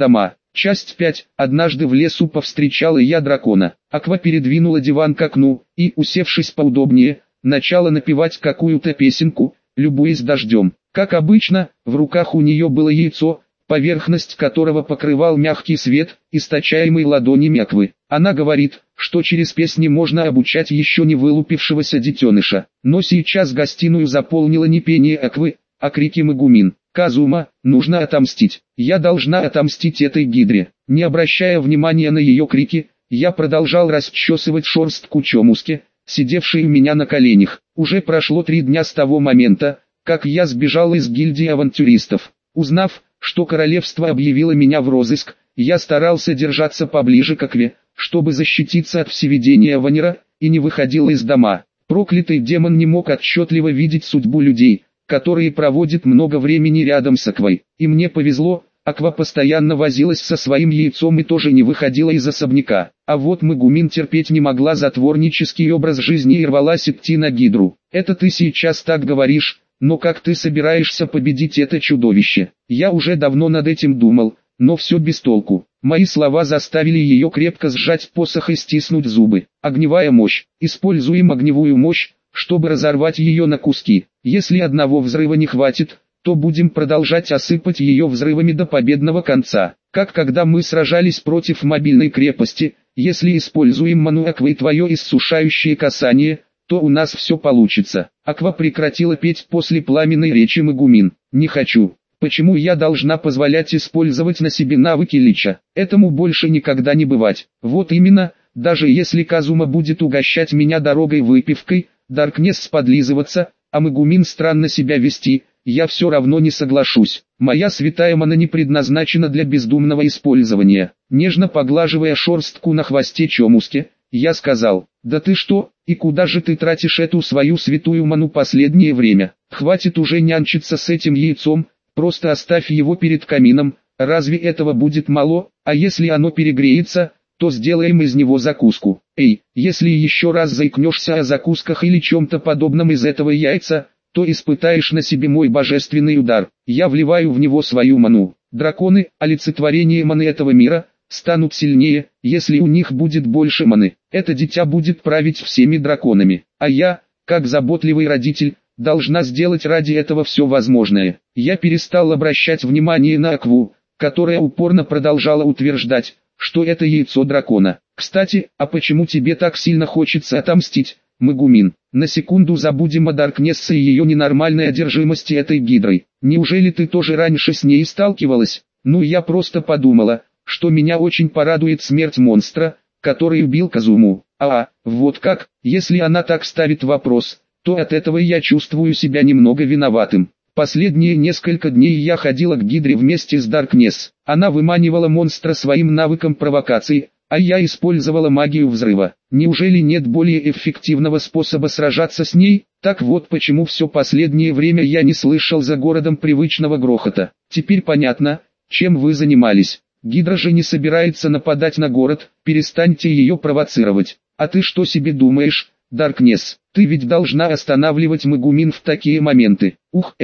Часть 5. Однажды в лесу повстречала я дракона. Аква передвинула диван к окну и, усевшись поудобнее, начала напевать какую-то песенку, любуясь дождем. Как обычно, в руках у нее было яйцо, поверхность которого покрывал мягкий свет, источаемый ладонями Аквы. Она говорит, что через песни можно обучать еще не вылупившегося детеныша. Но сейчас гостиную заполнило не пение Аквы, а крики Мегумин. «Казума, нужно отомстить. Я должна отомстить этой гидре». Не обращая внимания на ее крики, я продолжал расчесывать шерстку Чомуски, сидевшей у меня на коленях. Уже прошло 3 дня с того момента, как я сбежал из гильдии авантюристов. Узнав, что королевство объявило меня в розыск, я старался держаться поближе к Акве, чтобы защититься от всевидения Ванера, и не выходил из дома. Проклятый демон не мог отчетливо видеть судьбу людей, которые проводят много времени рядом с Аквой. И мне повезло, Аква постоянно возилась со своим яйцом и тоже не выходила из особняка. А вот Мегумин терпеть не могла затворнический образ жизни и рвалась идти на гидру. «Это ты сейчас так говоришь, но как ты собираешься победить это чудовище?» Я уже давно над этим думал, но все без толку. Мои слова заставили ее крепко сжать посох и стиснуть зубы. Огневая мощь. Используем огневую мощь, чтобы разорвать ее на куски. Если одного взрыва не хватит, то будем продолжать осыпать ее взрывами до победного конца. Как когда мы сражались против мобильной крепости, если используем ману Аквы и твое иссушающее касание, то у нас все получится. Аква прекратила петь после пламенной речи Мегумин. «Не хочу. Почему я должна позволять использовать на себе навыки лича? Этому больше никогда не бывать. Вот именно, даже если Казума будет угощать меня дорогой выпивкой, Даркнесс подлизываться, а Мегумин странно себя вести, я все равно не соглашусь. Моя святая мана не предназначена для бездумного использования». Нежно поглаживая шерстку на хвосте Чомуски, я сказал: «Да ты что, и куда же ты тратишь эту свою святую ману последнее время? Хватит уже нянчиться с этим яйцом, просто оставь его перед камином, разве этого будет мало? А если оно перегреется, то сделаем из него закуску. Эй, если еще раз заикнешься о закусках или чем-то подобном из этого яйца, то испытаешь на себе мой божественный удар». Я вливаю в него свою ману. Драконы, олицетворение маны этого мира, станут сильнее, если у них будет больше маны. Это дитя будет править всеми драконами. А я, как заботливый родитель, должна сделать ради этого все возможное. Я перестал обращать внимание на Акву, которая упорно продолжала утверждать, что это яйцо дракона. «Кстати, а почему тебе так сильно хочется отомстить, Мегумин? На секунду забудем о Даркнессе и ее ненормальной одержимости этой гидрой. Неужели ты тоже раньше с ней сталкивалась?» «Ну, я просто подумала, что меня очень порадует смерть монстра, который убил Казуму. Вот как? Если она так ставит вопрос, то от этого я чувствую себя немного виноватым. Последние несколько дней я ходила к гидре вместе с Даркнесс. Она выманивала монстра своим навыком провокации, а я использовала магию взрыва. Неужели нет более эффективного способа сражаться с ней? Так вот почему все последнее время я не слышал за городом привычного грохота. Теперь понятно, чем вы занимались. Гидра же не собирается нападать на город, перестаньте ее провоцировать. А ты что себе думаешь, Даркнесс? Ты ведь должна останавливать Мегумин в такие моменты.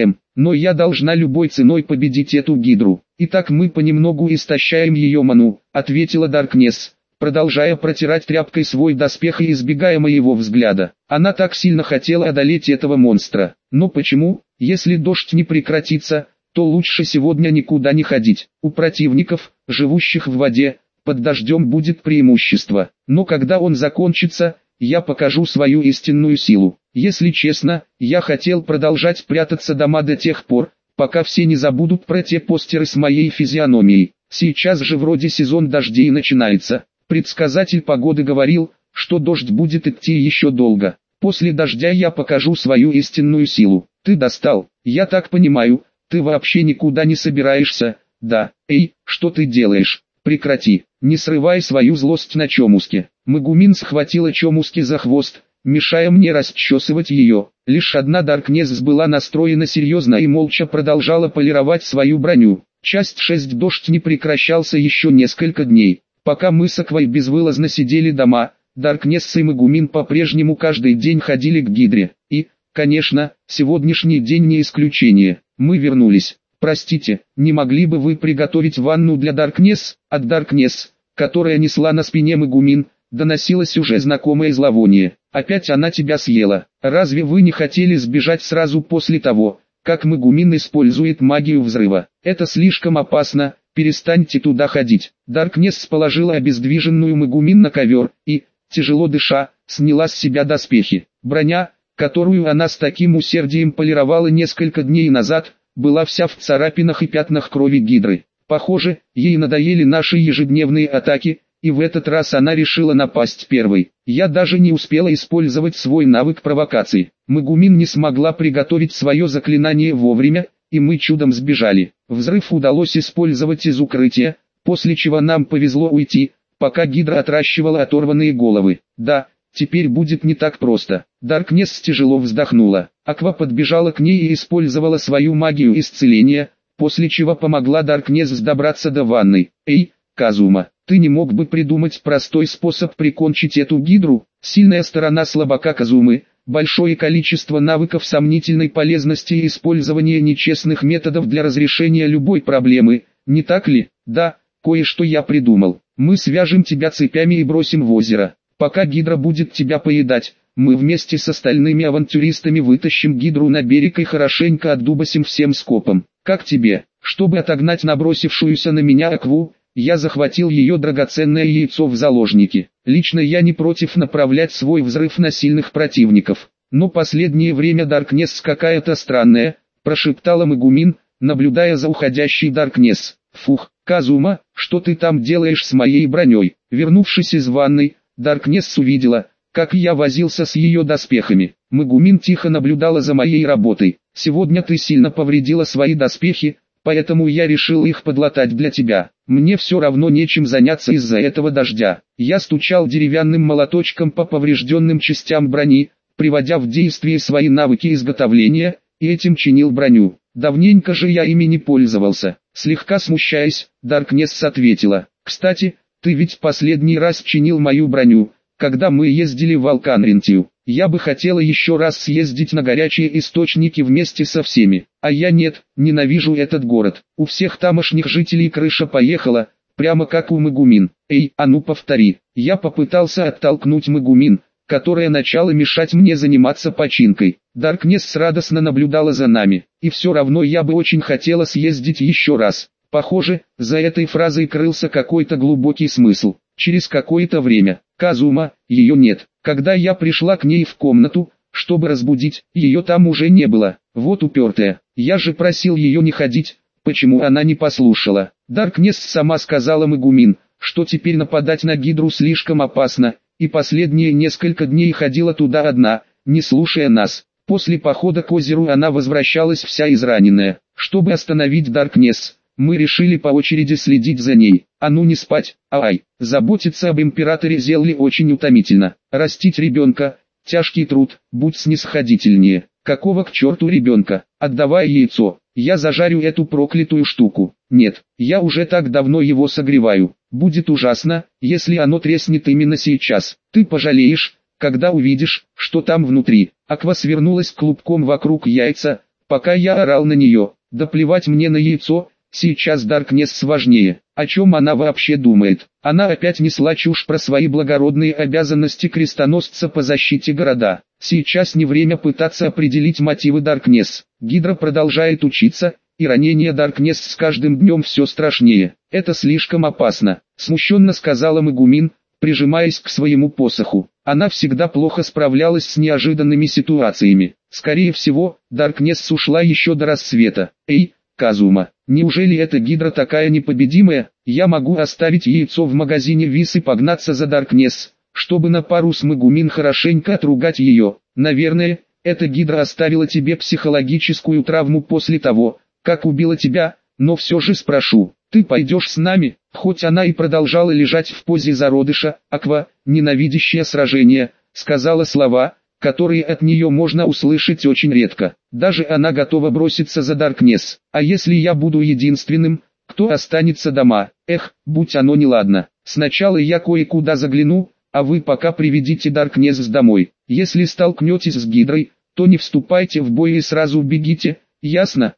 Но я должна любой ценой победить эту гидру. Итак, мы понемногу истощаем ее ману, ответила Даркнесс, продолжая протирать тряпкой свой доспех и избегая моего взгляда. Она так сильно хотела одолеть этого монстра. Но почему, если дождь не прекратится, то лучше сегодня никуда не ходить. У противников, живущих в воде, под дождем будет преимущество. Но когда он закончится, я покажу свою истинную силу. Если честно, я хотел продолжать прятаться дома до тех пор, пока все не забудут про те постеры с моей физиономией. Сейчас же вроде сезон дождей начинается. Предсказатель погоды говорил, что дождь будет идти еще долго. После дождя я покажу свою истинную силу. Ты достал. Я так понимаю, ты вообще никуда не собираешься, да? Эй, что ты делаешь? Прекрати, не срывай свою злость на Чомуске. Мегумин схватила Чомуски за хвост, мешая мне расчесывать ее. Лишь одна Даркнесс была настроена серьезно и молча продолжала полировать свою броню. Часть 6. Дождь не прекращался еще несколько дней. Пока мы с Аквой безвылазно сидели дома, Даркнесс и Мегумин по-прежнему каждый день ходили к гидре. И, конечно, сегодняшний день не исключение. Мы вернулись. Простите, не могли бы вы приготовить ванну для Даркнесс? От Даркнесс, которая несла на спине Мегумин, доносилось уже знакомое зловоние. Опять она тебя съела. Разве вы не хотели сбежать сразу после того, как Мегумин использует магию взрыва? Это слишком опасно, перестаньте туда ходить. Даркнесс положила обездвиженную Мегумин на ковер и, тяжело дыша, сняла с себя доспехи. Броня, которую она с таким усердием полировала несколько дней назад, была вся в царапинах и пятнах крови гидры. Похоже, ей надоели наши ежедневные атаки, и в этот раз она решила напасть первой. Я даже не успела использовать свой навык провокации. Мегумин не смогла приготовить свое заклинание вовремя, и мы чудом сбежали. Взрыв удалось использовать из укрытия, после чего нам повезло уйти, пока гидра отращивала оторванные головы. Да, теперь будет не так просто. Даркнесс тяжело вздохнула. Аква подбежала к ней и использовала свою магию исцеления, после чего помогла Даркнесс добраться до ванной. «Эй, Казума, ты не мог бы придумать простой способ прикончить эту гидру?» Сильная сторона слабака Казумы – большое количество навыков сомнительной полезности и использование нечестных методов для разрешения любой проблемы, не так ли? Да, кое-что я придумал. Мы свяжем тебя цепями и бросим в озеро. Пока гидра будет тебя поедать, мы вместе с остальными авантюристами вытащим гидру на берег и хорошенько отдубасим всем скопом. Как тебе? Чтобы отогнать набросившуюся на меня Акву, я захватил ее драгоценное яйцо в заложники. Лично я не против направлять свой взрыв на сильных противников. Но последнее время Даркнесс какая-то странная, прошептала Мегумин, наблюдая за уходящей Даркнесс. Фух, Казума, что ты там делаешь с моей броней? Вернувшись из ванной, Даркнесс увидела, как я возился с ее доспехами. Мегумин тихо наблюдала за моей работой. Сегодня ты сильно повредила свои доспехи, поэтому я решил их подлатать для тебя. Мне все равно нечем заняться из-за этого дождя. Я стучал деревянным молоточком по поврежденным частям брони, приводя в действие свои навыки изготовления, и этим чинил броню. Давненько же я ими не пользовался. Слегка смущаясь, Даркнесс ответила: «Кстати, ты ведь последний раз чинил мою броню, когда мы ездили в Алканрентию. Я бы хотела еще раз съездить на горячие источники вместе со всеми. А я нет, ненавижу этот город. У всех тамошних жителей крыша поехала, прямо как у Мегумин. Эй, а ну повтори». Я попытался оттолкнуть Мегумин, которая начала мешать мне заниматься починкой. Даркнесс радостно наблюдала за нами. И все равно я бы очень хотела съездить еще раз. Похоже, за этой фразой крылся какой-то глубокий смысл. Через какое-то время, Казума, ее нет. Когда я пришла к ней в комнату, чтобы разбудить, ее там уже не было. Вот упертая. Я же просил ее не ходить, почему она не послушала? Даркнесс сама сказала Мегумин, что теперь нападать на гидру слишком опасно, и последние несколько дней ходила туда одна, не слушая нас. После похода к озеру она возвращалась вся израненная. Чтобы остановить Даркнесс, мы решили по очереди следить за ней. А ну не спать, ай. Заботиться об императоре Зелли очень утомительно. Растить ребенка – тяжкий труд, будь снисходительнее. Какого к черту ребенка? Отдавай яйцо, я зажарю эту проклятую штуку. Нет, я уже так давно его согреваю. Будет ужасно, если оно треснет именно сейчас. Ты пожалеешь, когда увидишь, что там внутри. Аква свернулась клубком вокруг яйца, пока я орал на нее. Да плевать мне на яйцо. Сейчас Даркнесс важнее. О чем она вообще думает? Она опять несла чушь про свои благородные обязанности крестоносца по защите города. Сейчас не время пытаться определить мотивы Даркнесс. Гидра продолжает учиться, и ранение Даркнесс с каждым днем все страшнее. Это слишком опасно, смущенно сказала Мегумин, прижимаясь к своему посоху. Она всегда плохо справлялась с неожиданными ситуациями. Скорее всего, Даркнесс ушла еще до рассвета. Эй, Казума, неужели эта гидра такая непобедимая? Я могу оставить яйцо в магазине Вис и погнаться за Даркнесс, чтобы на пару с Мегумин хорошенько отругать ее. Наверное, эта гидра оставила тебе психологическую травму после того, как убила тебя, но все же спрошу, ты пойдешь с нами? Хоть она и продолжала лежать в позе зародыша, Аква, ненавидящая сражения, сказала слова, которые от нее можно услышать очень редко. Даже она готова броситься за Даркнесс. А если я буду единственным, кто останется дома? Эх, будь оно неладно. Сначала я кое-куда загляну, а вы пока приведите Даркнесс домой. Если столкнетесь с гидрой, то не вступайте в бой и сразу бегите, ясно?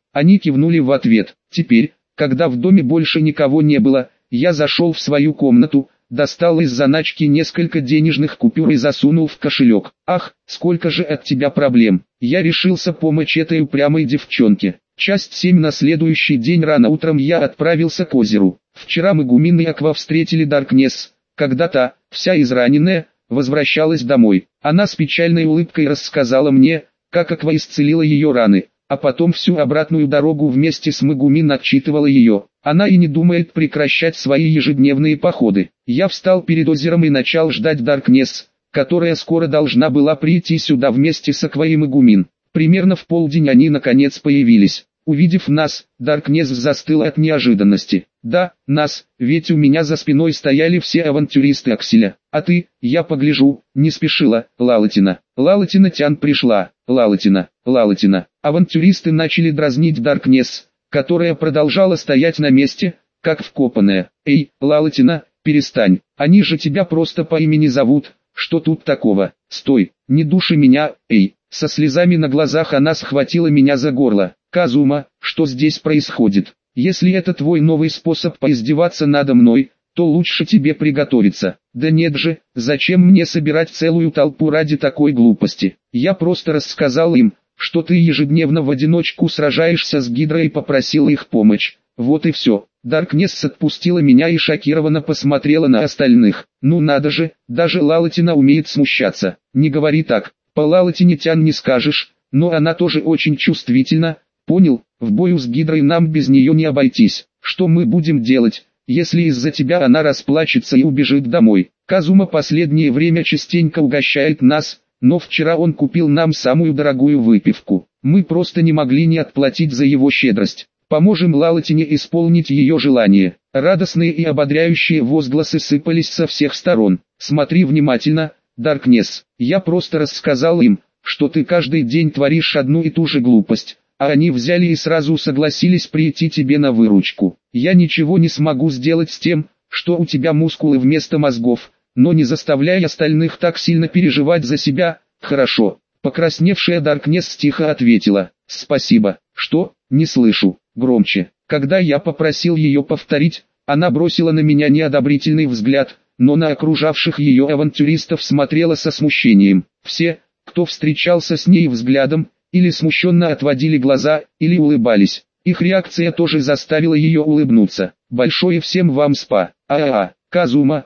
Они кивнули в ответ. Теперь, когда в доме больше никого не было, я зашел в свою комнату, достал из заначки несколько денежных купюр и засунул в кошелек. Ах, сколько же от тебя проблем. Я решился помочь этой упрямой девчонке. Часть 7. На следующий день рано утром я отправился к озеру. Вчера мы Гумин и Аква встретили Даркнесс, когда та, вся израненная, возвращалась домой. Она с печальной улыбкой рассказала мне, как Аква исцелила ее раны, а потом всю обратную дорогу вместе с Мегумин отчитывала ее. Она и не думает прекращать свои ежедневные походы. Я встал перед озером и начал ждать Даркнесс, которая скоро должна была прийти сюда вместе с Аквой и Мегумин. Примерно в полдень они наконец появились. Увидев нас, Даркнесс застыл от неожиданности. Да, нас, ведь у меня за спиной стояли все авантюристы Акселя. А ты, я погляжу, не спешила, Лалатина. Лалатина-тян пришла, Лалатина. Авантюристы начали дразнить Даркнесс, которая продолжала стоять на месте, как вкопанная. Эй, Лалатина, перестань, они же тебя просто по имени зовут, что тут такого? Стой, не души меня, эй. Со слезами на глазах она схватила меня за горло. Казума, что здесь происходит? Если это твой новый способ поиздеваться надо мной, то лучше тебе приготовиться. Да нет же, зачем мне собирать целую толпу ради такой глупости? Я просто рассказал им, что ты ежедневно в одиночку сражаешься с Гидрой и попросил их помощь. Вот и все. Даркнесс отпустила меня и шокированно посмотрела на остальных. Ну надо же, даже Лалатина умеет смущаться. Не говори так, по Лалатине-тян не скажешь, но она тоже очень чувствительна. Понял, в бою с Гидрой нам без нее не обойтись. Что мы будем делать, если из-за тебя она расплачется и убежит домой? Казума последнее время частенько угощает нас, но вчера он купил нам самую дорогую выпивку. Мы просто не могли не отплатить за его щедрость. Поможем Лалатине исполнить ее желание. Радостные и ободряющие возгласы сыпались со всех сторон. Смотри внимательно, Даркнесс. Я просто рассказал им, что ты каждый день творишь одну и ту же глупость. А они взяли и сразу согласились прийти тебе на выручку. Я ничего не смогу сделать с тем, что у тебя мускулы вместо мозгов, но не заставляй остальных так сильно переживать за себя, хорошо. Покрасневшая Даркнесс тихо ответила, спасибо. Что? Не слышу. Громче. Когда я попросил ее повторить, она бросила на меня неодобрительный взгляд, но на окружавших ее авантюристов смотрела со смущением. Все, кто встречался с ней взглядом, или смущенно отводили глаза, или улыбались. Их реакция тоже заставила ее улыбнуться. Большое всем вам спа. Казума.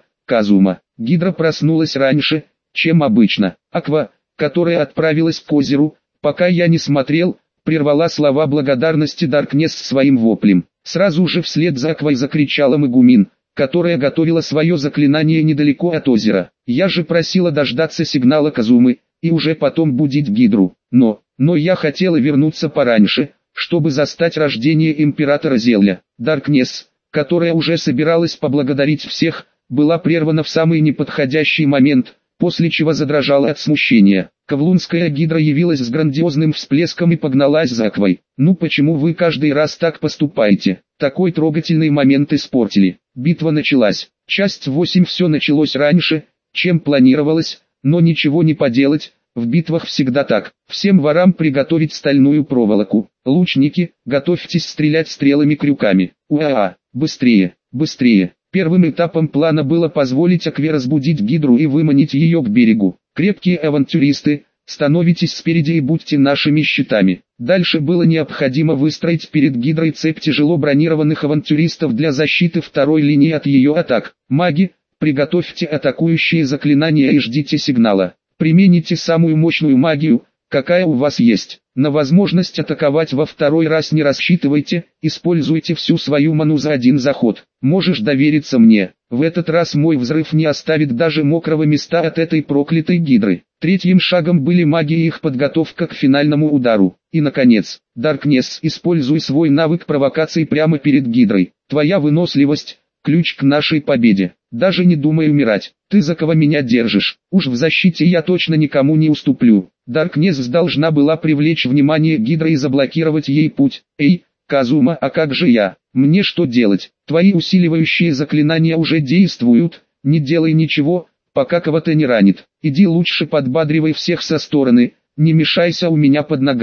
Гидра проснулась раньше, чем обычно. Аква, которая отправилась к озеру, пока я не смотрел, прервала слова благодарности Даркнесс своим воплем. Сразу же вслед за Аквой закричала Мегумин, которая готовила свое заклинание недалеко от озера. Я же просила дождаться сигнала Казумы, и уже потом будить Гидру. Но я хотела вернуться пораньше, чтобы застать рождение императора Зелля. Даркнесс, которая уже собиралась поблагодарить всех, была прервана в самый неподходящий момент, после чего задрожала от смущения. Кавлунская Гидра явилась с грандиозным всплеском и погналась за Аквой. Ну почему вы каждый раз так поступаете? Такой трогательный момент испортили. Битва началась. Часть 8. Все началось раньше, чем планировалось, но ничего не поделать. В битвах всегда так. Всем ворам приготовить стальную проволоку. Лучники, готовьтесь стрелять стрелами-крюками. Быстрее. Первым этапом плана было позволить Акве разбудить Гидру и выманить ее к берегу. Крепкие авантюристы, становитесь спереди и будьте нашими щитами. Дальше было необходимо выстроить перед Гидрой цепь тяжело бронированных авантюристов для защиты второй линии от ее атак. Маги, приготовьте атакующие заклинания и ждите сигнала. Примените самую мощную магию, какая у вас есть. На возможность атаковать во второй раз не рассчитывайте, используйте всю свою ману за один заход. Можешь довериться мне. В этот раз мой взрыв не оставит даже мокрого места от этой проклятой Гидры. Третьим шагом были маги и их подготовка к финальному удару. И наконец, Даркнесс, используй свой навык провокаций прямо перед Гидрой. Твоя выносливость – ключ к нашей победе. Даже не думай умирать. Ты за кого меня держишь? Уж в защите я точно никому не уступлю. Даркнесс должна была привлечь внимание Гидры и заблокировать ей путь. Эй, Казума, а как же я? Мне что делать? Твои усиливающие заклинания уже действуют. Не делай ничего, пока кого-то не ранит. Иди лучше подбадривай всех со стороны. Не мешайся у меня под ногами.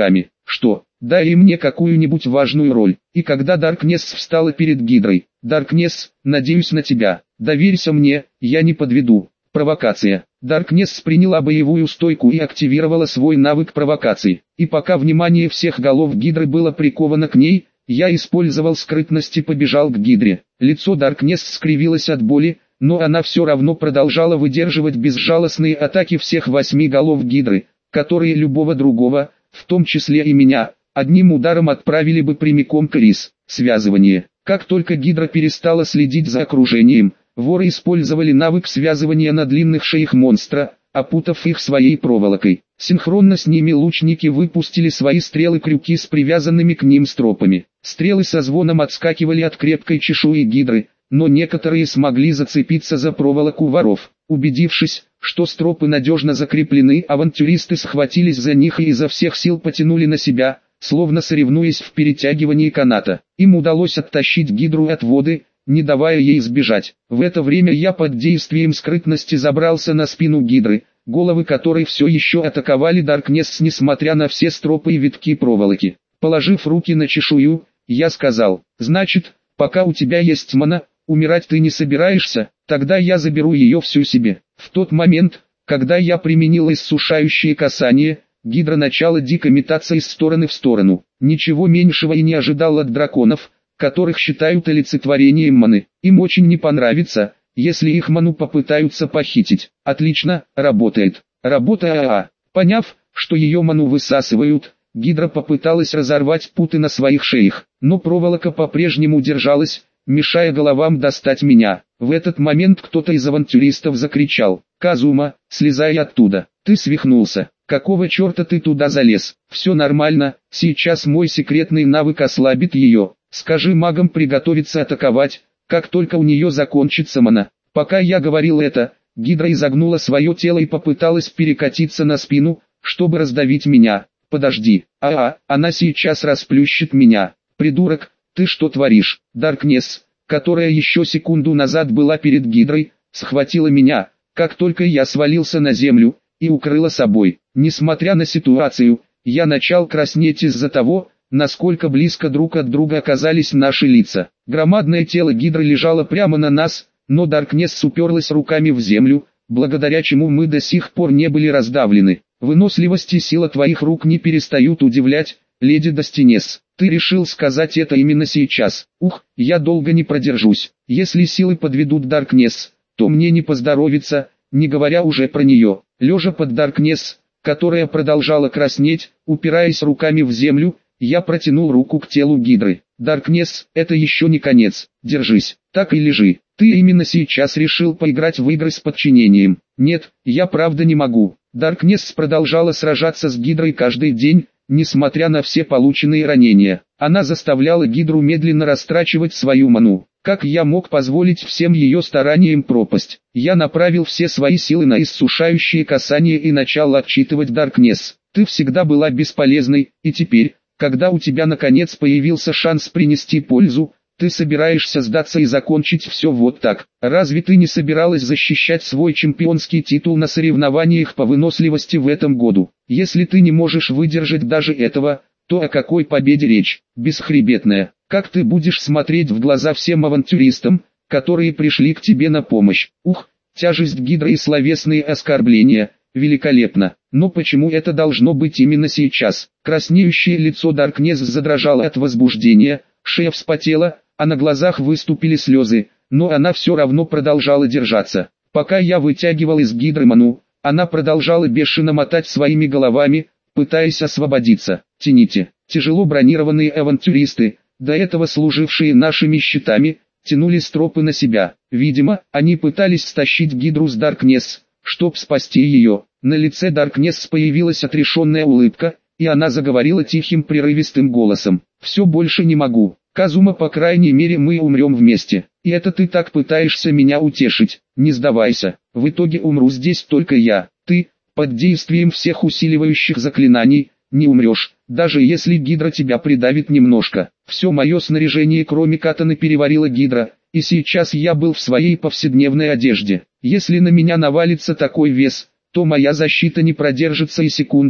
Что? Дай и мне какую-нибудь важную роль. И когда Даркнесс встала перед Гидрой: «Даркнесс, надеюсь на тебя. Доверься мне, я не подведу». Провокация. Даркнесс приняла боевую стойку и активировала свой навык провокации. И пока внимание всех голов Гидры было приковано к ней, я использовал скрытность и побежал к Гидре. Лицо Даркнесс скривилось от боли, но она все равно продолжала выдерживать безжалостные атаки всех 8 голов Гидры, которые любого другого, в том числе и меня, одним ударом отправили бы прямиком к рис. Связывание. Как только Гидра перестала следить за окружением, воры использовали навык связывания на длинных шеях монстра, опутав их своей проволокой. Синхронно с ними лучники выпустили свои стрелы-крюки с привязанными к ним стропами. Стрелы со звоном отскакивали от крепкой чешуи Гидры, но некоторые смогли зацепиться за проволоку воров. Убедившись, что стропы надежно закреплены, авантюристы схватились за них и изо всех сил потянули на себя, словно соревнуясь в перетягивании каната. Им удалось оттащить Гидру от воды, не давая ей сбежать. В это время я под действием скрытности забрался на спину Гидры, головы которой все еще атаковали Даркнесс несмотря на все стропы и витки проволоки. Положив руки на чешую, я сказал: «Значит, пока у тебя есть мана, умирать ты не собираешься, тогда я заберу ее всю себе». В тот момент, когда я применил иссушающее касание, Гидра начала дико метаться из стороны в сторону. Ничего меньшего и не ожидал от драконов, которых считают олицетворением маны. Им очень не понравится, если их ману попытаются похитить. Отлично, работает. Работа. Поняв, что ее ману высасывают, Гидра попыталась разорвать путы на своих шеях, но проволока по-прежнему держалась, мешая головам достать меня. В этот момент кто-то из авантюристов закричал: «Казума, слезай оттуда, ты свихнулся. Какого черта ты туда залез? Все нормально, сейчас мой секретный навык ослабит ее. Скажи магам приготовиться атаковать, как только у нее закончится мана». Пока я говорил это, Гидра изогнула свое тело и попыталась перекатиться на спину, чтобы раздавить меня. «Подожди, она сейчас расплющит меня. Придурок, ты что творишь?» Даркнесс, которая еще секунду назад была перед Гидрой, схватила меня, как только я свалился на землю, и укрыла собой. Несмотря на ситуацию, я начал краснеть из-за того, насколько близко друг от друга оказались наши лица. Громадное тело Гидры лежало прямо на нас, но Даркнесс уперлась руками в землю, благодаря чему мы до сих пор не были раздавлены. «Выносливость и сила твоих рук не перестают удивлять, леди Достинес. Ты решил сказать это именно сейчас. Ух, я долго не продержусь. Если силы подведут Даркнесс, то мне не поздоровится, не говоря уже про нее». Лежа под Даркнесс, которая продолжала краснеть, упираясь руками в землю, я протянул руку к телу Гидры. «Даркнесс, это еще не конец. Держись, так и лежи. Ты именно сейчас решил поиграть в игры с подчинением». «Нет, я правда не могу». Даркнесс продолжала сражаться с Гидрой каждый день, несмотря на все полученные ранения. Она заставляла Гидру медленно растрачивать свою ману. Как я мог позволить всем ее стараниям пропасть? Я направил все свои силы на иссушающее касание и начал отчитывать Даркнесс. «Ты всегда была бесполезной, и теперь, когда у тебя наконец появился шанс принести пользу, ты собираешься сдаться и закончить все вот так. Разве ты не собиралась защищать свой чемпионский титул на соревнованиях по выносливости в этом году? Если ты не можешь выдержать даже этого, то о какой победе речь? Бесхребетная. Как ты будешь смотреть в глаза всем авантюристам, которые пришли к тебе на помощь? Ух, тяжесть Гидры и словесные оскорбления. Великолепно. Но почему это должно быть именно сейчас? Краснеющее лицо Даркнесс задрожало от возбуждения, шея вспотела, а на глазах выступили слезы, но она все равно продолжала держаться. Пока я вытягивал из Гидры ману, она продолжала бешено мотать своими головами, пытаясь освободиться. «Тяните». Тяжело бронированные авантюристы, до этого служившие нашими щитами, тянули стропы на себя. Видимо, они пытались стащить Гидру с Даркнесс, чтоб спасти ее. На лице Даркнесс появилась отрешенная улыбка, и она заговорила тихим прерывистым голосом. «Все больше не могу. Казума, по крайней мере мы умрем вместе. И это ты так пытаешься меня утешить. Не сдавайся. В итоге умру здесь только я. Ты, под действием всех усиливающих заклинаний, не умрешь, даже если Гидра тебя придавит немножко». Все мое снаряжение кроме катаны переварила Гидра, и сейчас я был в своей повседневной одежде. Если на меня навалится такой вес, то моя защита не продержится и секунды,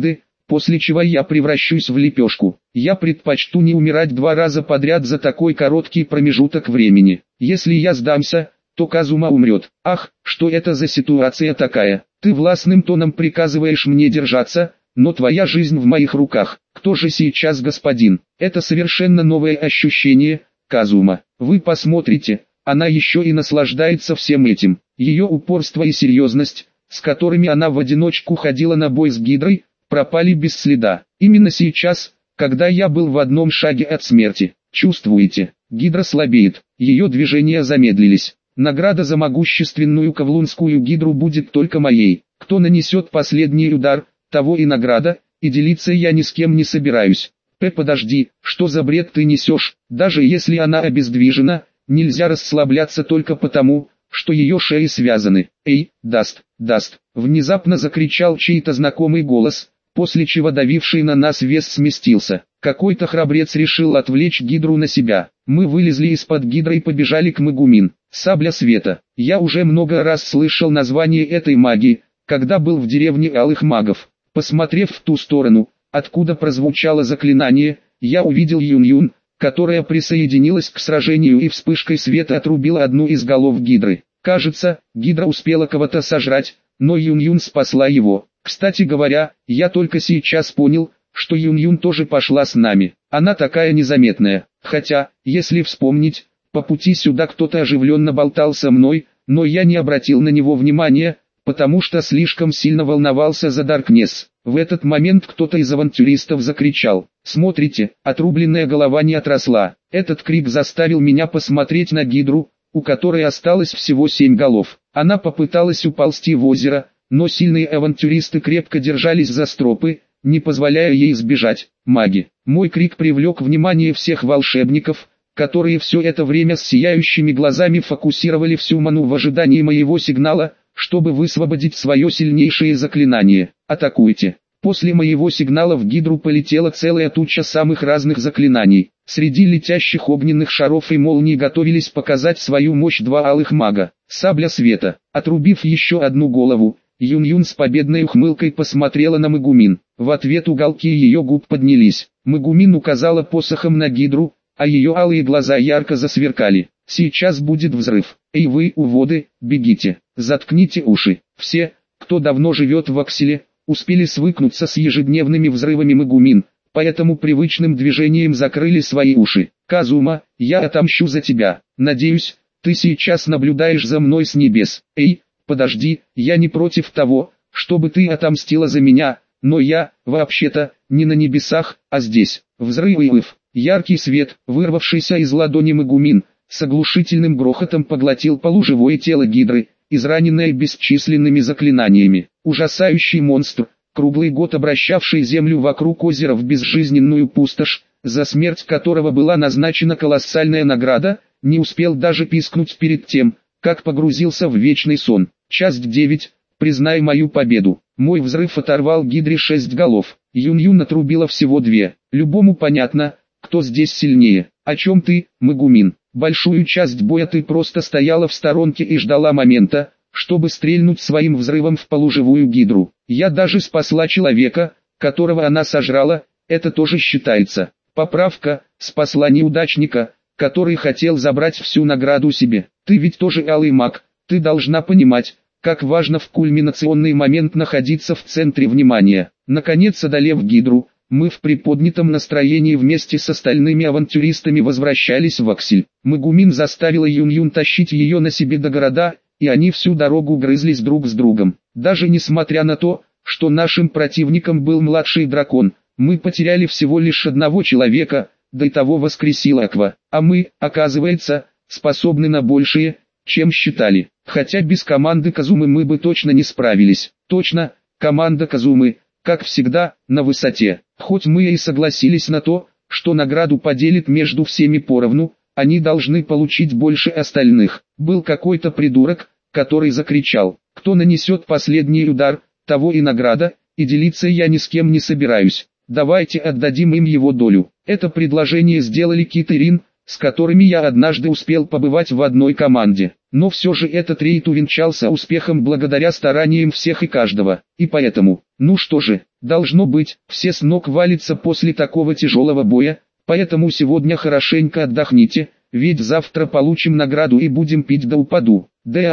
после чего я превращусь в лепешку. Я предпочту не умирать 2 раза подряд за такой короткий промежуток времени. Если я сдамся, то Казума умрет. Ах, что это за ситуация такая? Ты властным тоном приказываешь мне держаться, но твоя жизнь в моих руках. Кто же сейчас господин? Это совершенно новое ощущение, Казума. Вы посмотрите, она еще и наслаждается всем этим. Ее упорство и серьезность, с которыми она в одиночку ходила на бой с Гидрой, пропали без следа. Именно сейчас, когда я был в одном шаге от смерти. Чувствуете, Гидра слабеет, ее движения замедлились. Награда за могущественную Кавлунскую Гидру будет только моей. Кто нанесет последний удар, того и награда, и делиться я ни с кем не собираюсь. Подожди, что за бред ты несешь? Даже если она обездвижена, нельзя расслабляться только потому, что ее шеи связаны. Эй, Даст, внезапно закричал чей-то знакомый голос, после чего давивший на нас вес сместился. Какой-то храбрец решил отвлечь Гидру на себя. Мы вылезли из-под Гидры и побежали к Мегумин. Сабля света. Я уже много раз слышал название этой магии, когда был в деревне Алых Магов. Посмотрев в ту сторону, откуда прозвучало заклинание, я увидел Юн-Юн, которая присоединилась к сражению и вспышкой света отрубила одну из голов Гидры. Кажется, Гидра успела кого-то сожрать, но Юн-Юн спасла его. Кстати говоря, я только сейчас понял, что Юн-Юн тоже пошла с нами. Она такая незаметная. Хотя, если вспомнить, по пути сюда кто-то оживленно болтал со мной, но я не обратил на него внимания, потому что слишком сильно волновался за Даркнесс. В этот момент кто-то из авантюристов закричал: «Смотрите, отрубленная голова не отросла». Этот крик заставил меня посмотреть на Гидру, у которой осталось всего 7 голов. Она попыталась уползти в озеро, но сильные авантюристы крепко держались за стропы, не позволяя ей сбежать. Маги. Мой крик привлек внимание всех волшебников, которые все это время с сияющими глазами фокусировали всю ману в ожидании моего сигнала, чтобы высвободить свое сильнейшее заклинание. Атакуйте. После моего сигнала в Гидру полетела целая туча самых разных заклинаний. Среди летящих огненных шаров и молний готовились показать свою мощь 2 алых мага. Сабля света. Отрубив еще одну голову, Юн-Юн с победной ухмылкой посмотрела на Мегумин. В ответ уголки ее губ поднялись. Мегумин указала посохом на Гидру, а ее алые глаза ярко засверкали. Сейчас будет взрыв. Эй вы, уводы, бегите, заткните уши. Все, кто давно живет в Акселе, успели свыкнуться с ежедневными взрывами Мегумин, поэтому привычным движением закрыли свои уши. Казума, я отомщу за тебя. Надеюсь, ты сейчас наблюдаешь за мной с небес. Эй, подожди, я не против того, чтобы ты отомстила за меня, но я, вообще-то, не на небесах, а здесь. Взрыв. Яркий свет, вырвавшийся из ладони Мегумин, с оглушительным грохотом поглотил полуживое тело Гидры, израненное бесчисленными заклинаниями. Ужасающий монстр, круглый год обращавший землю вокруг озера в безжизненную пустошь, за смерть которого была назначена колоссальная награда, не успел даже пискнуть перед тем, как погрузился в вечный сон. Часть 9. Признай мою победу. Мой взрыв оторвал Гидре 6 голов. Юн-Юн отрубила всего 2. Любому понятно, кто здесь сильнее. О чем ты, Мегумин? Большую часть боя ты просто стояла в сторонке и ждала момента, чтобы стрельнуть своим взрывом в полуживую Гидру. Я даже спасла человека, которого она сожрала, это тоже считается. Поправка, спасла неудачника, который хотел забрать всю награду себе. Ты ведь тоже алый маг, ты должна понимать, как важно в кульминационный момент находиться в центре внимания. Наконец, одолев Гидру, мы в приподнятом настроении вместе с остальными авантюристами возвращались в Аксель. Мегумин заставила Юн-Юн тащить ее на себе до города, и они всю дорогу грызлись друг с другом. Даже несмотря на то, что нашим противником был младший дракон, мы потеряли всего лишь одного человека, да и того воскресил Аква. А мы, оказывается, способны на большее, чем считали. Хотя без команды Казумы мы бы точно не справились. Точно, команда Казумы, как всегда, на высоте. Хоть мы и согласились на то, что награду поделит между всеми поровну, они должны получить больше остальных. Был какой-то придурок, который закричал: «Кто нанесет последний удар, того и награда, и делиться я ни с кем не собираюсь. Давайте отдадим им его долю». Это предложение сделали Кит и Рин, с которыми я однажды успел побывать в одной команде. Но все же этот рейд увенчался успехом благодаря стараниям всех и каждого. И поэтому, Ну что же, должно быть, все с ног валятся после такого тяжелого боя, поэтому сегодня хорошенько отдохните, ведь завтра получим награду и будем пить до упаду.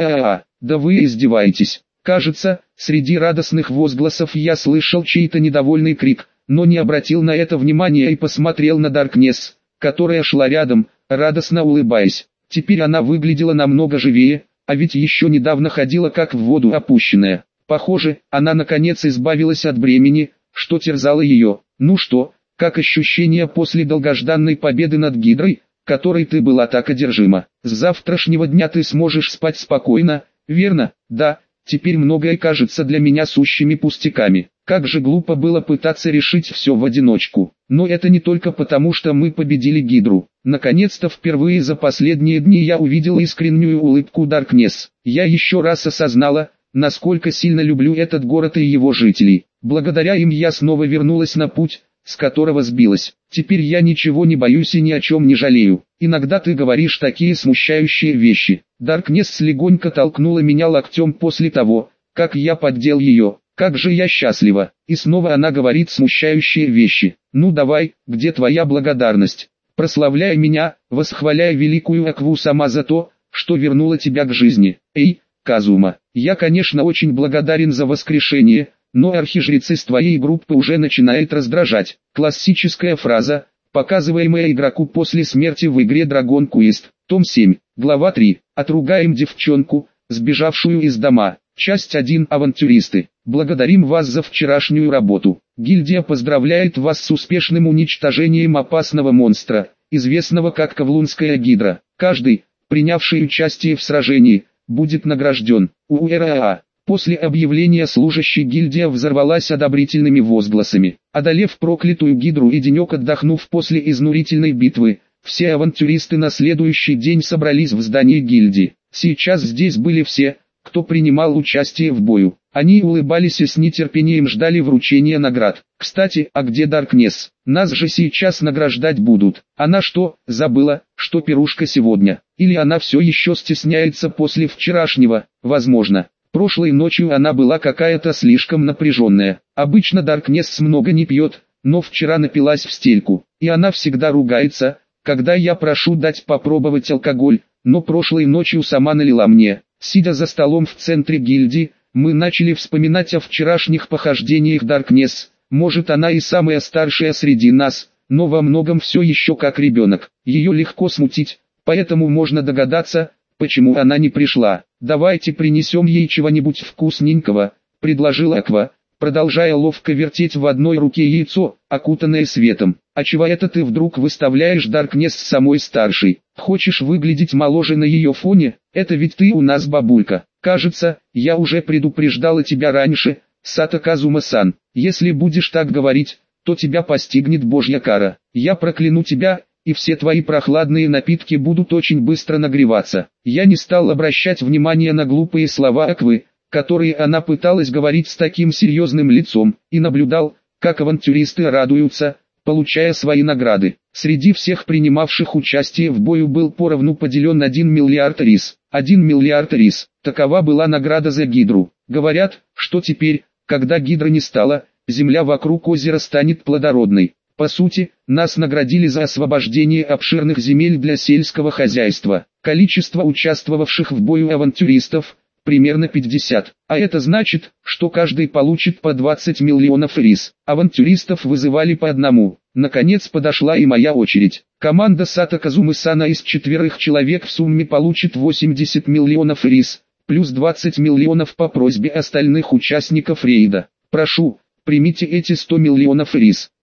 Да вы издеваетесь. Кажется, среди радостных возгласов я слышал чей-то недовольный крик, но не обратил на это внимания и посмотрел на Даркнесс, которая шла рядом, радостно улыбаясь. Теперь она выглядела намного живее, а ведь еще недавно ходила как в воду опущенная. Похоже, она наконец избавилась от бремени, что терзало ее. Ну что, как ощущения после долгожданной победы над Гидрой, которой ты была так одержима? С завтрашнего дня ты сможешь спать спокойно, верно? Да, теперь многое кажется для меня сущими пустяками. Как же глупо было пытаться решить все в одиночку. Но это не только потому, что мы победили Гидру. Наконец-то впервые за последние дни я увидел искреннюю улыбку Даркнесс. Я еще раз осознала, насколько сильно люблю этот город и его жителей. Благодаря им я снова вернулась на путь, с которого сбилась. Теперь я ничего не боюсь и ни о чем не жалею. Иногда ты говоришь такие смущающие вещи. Даркнесс легонько толкнула меня локтем после того, как я поддел ее. Как же я счастлива. И снова она говорит смущающие вещи. Ну давай, где твоя благодарность? Прославляй меня, восхваляй великую Акву сама за то, что вернула тебя к жизни. Эй, Казума, я конечно очень благодарен за воскрешение, но архижрецы с твоей группы уже начинает раздражать. Классическая фраза, показываемая игроку после смерти в игре Dragon Quest, том 7, глава 3. Отругаем девчонку, сбежавшую из дома. Часть 1. Авантюристы. Благодарим вас за вчерашнюю работу. Гильдия поздравляет вас с успешным уничтожением опасного монстра, известного как Ковлунская Гидра. Каждый, принявший участие в сражении, будет награжден. УРАА. После объявления служащей гильдия взорвалась одобрительными возгласами. Одолев проклятую Гидру и денек отдохнув после изнурительной битвы, все авантюристы на следующий день собрались в здании гильдии. Сейчас здесь были все, кто принимал участие в бою. Они улыбались и с нетерпением ждали вручения наград. Кстати, а где Даркнесс? Нас же сейчас награждать будут. Она что, забыла, что пирушка сегодня? Или она все еще стесняется после вчерашнего? Возможно. Прошлой ночью она была какая-то слишком напряженная. Обычно Даркнесс много не пьет, но вчера напилась в стельку. И она всегда ругается, когда я прошу дать попробовать алкоголь, но прошлой ночью сама налила мне. Сидя за столом в центре гильдии, мы начали вспоминать о вчерашних похождениях Даркнесс. Может, она и самая старшая среди нас, но во многом все еще как ребенок. Ее легко смутить, поэтому можно догадаться, почему она не пришла. «Давайте принесем ей чего-нибудь вкусненького», — предложила Аква, продолжая ловко вертеть в одной руке яйцо, окутанное светом. «А чего это ты вдруг выставляешь Даркнесс самой старшей? Хочешь выглядеть моложе на ее фоне? Это ведь ты у нас бабулька. Кажется, я уже предупреждала тебя раньше, Сато Казума-сан. Если будешь так говорить, то тебя постигнет божья кара. Я прокляну тебя, и все твои прохладные напитки будут очень быстро нагреваться». Я не стал обращать внимания на глупые слова Аквы, которые она пыталась говорить с таким серьезным лицом, и наблюдал, как авантюристы радуются, получая свои награды. Среди всех принимавших участие в бою был поровну поделен 1 миллиард рис. 1 миллиард рис. Такова была награда за Гидру. Говорят, что теперь, когда Гидра не стала, земля вокруг озера станет плодородной. По сути, нас наградили за освобождение обширных земель для сельского хозяйства. Количество участвовавших в бою авантюристов – примерно 50. А это значит, что каждый получит по 20 миллионов рис. Авантюристов вызывали по одному. Наконец подошла и моя очередь. Команда Сато Казумы-сана из 4 человек в сумме получит 80 миллионов рис, плюс 20 миллионов по просьбе остальных участников рейда. Прошу, примите эти 100 миллионов рис.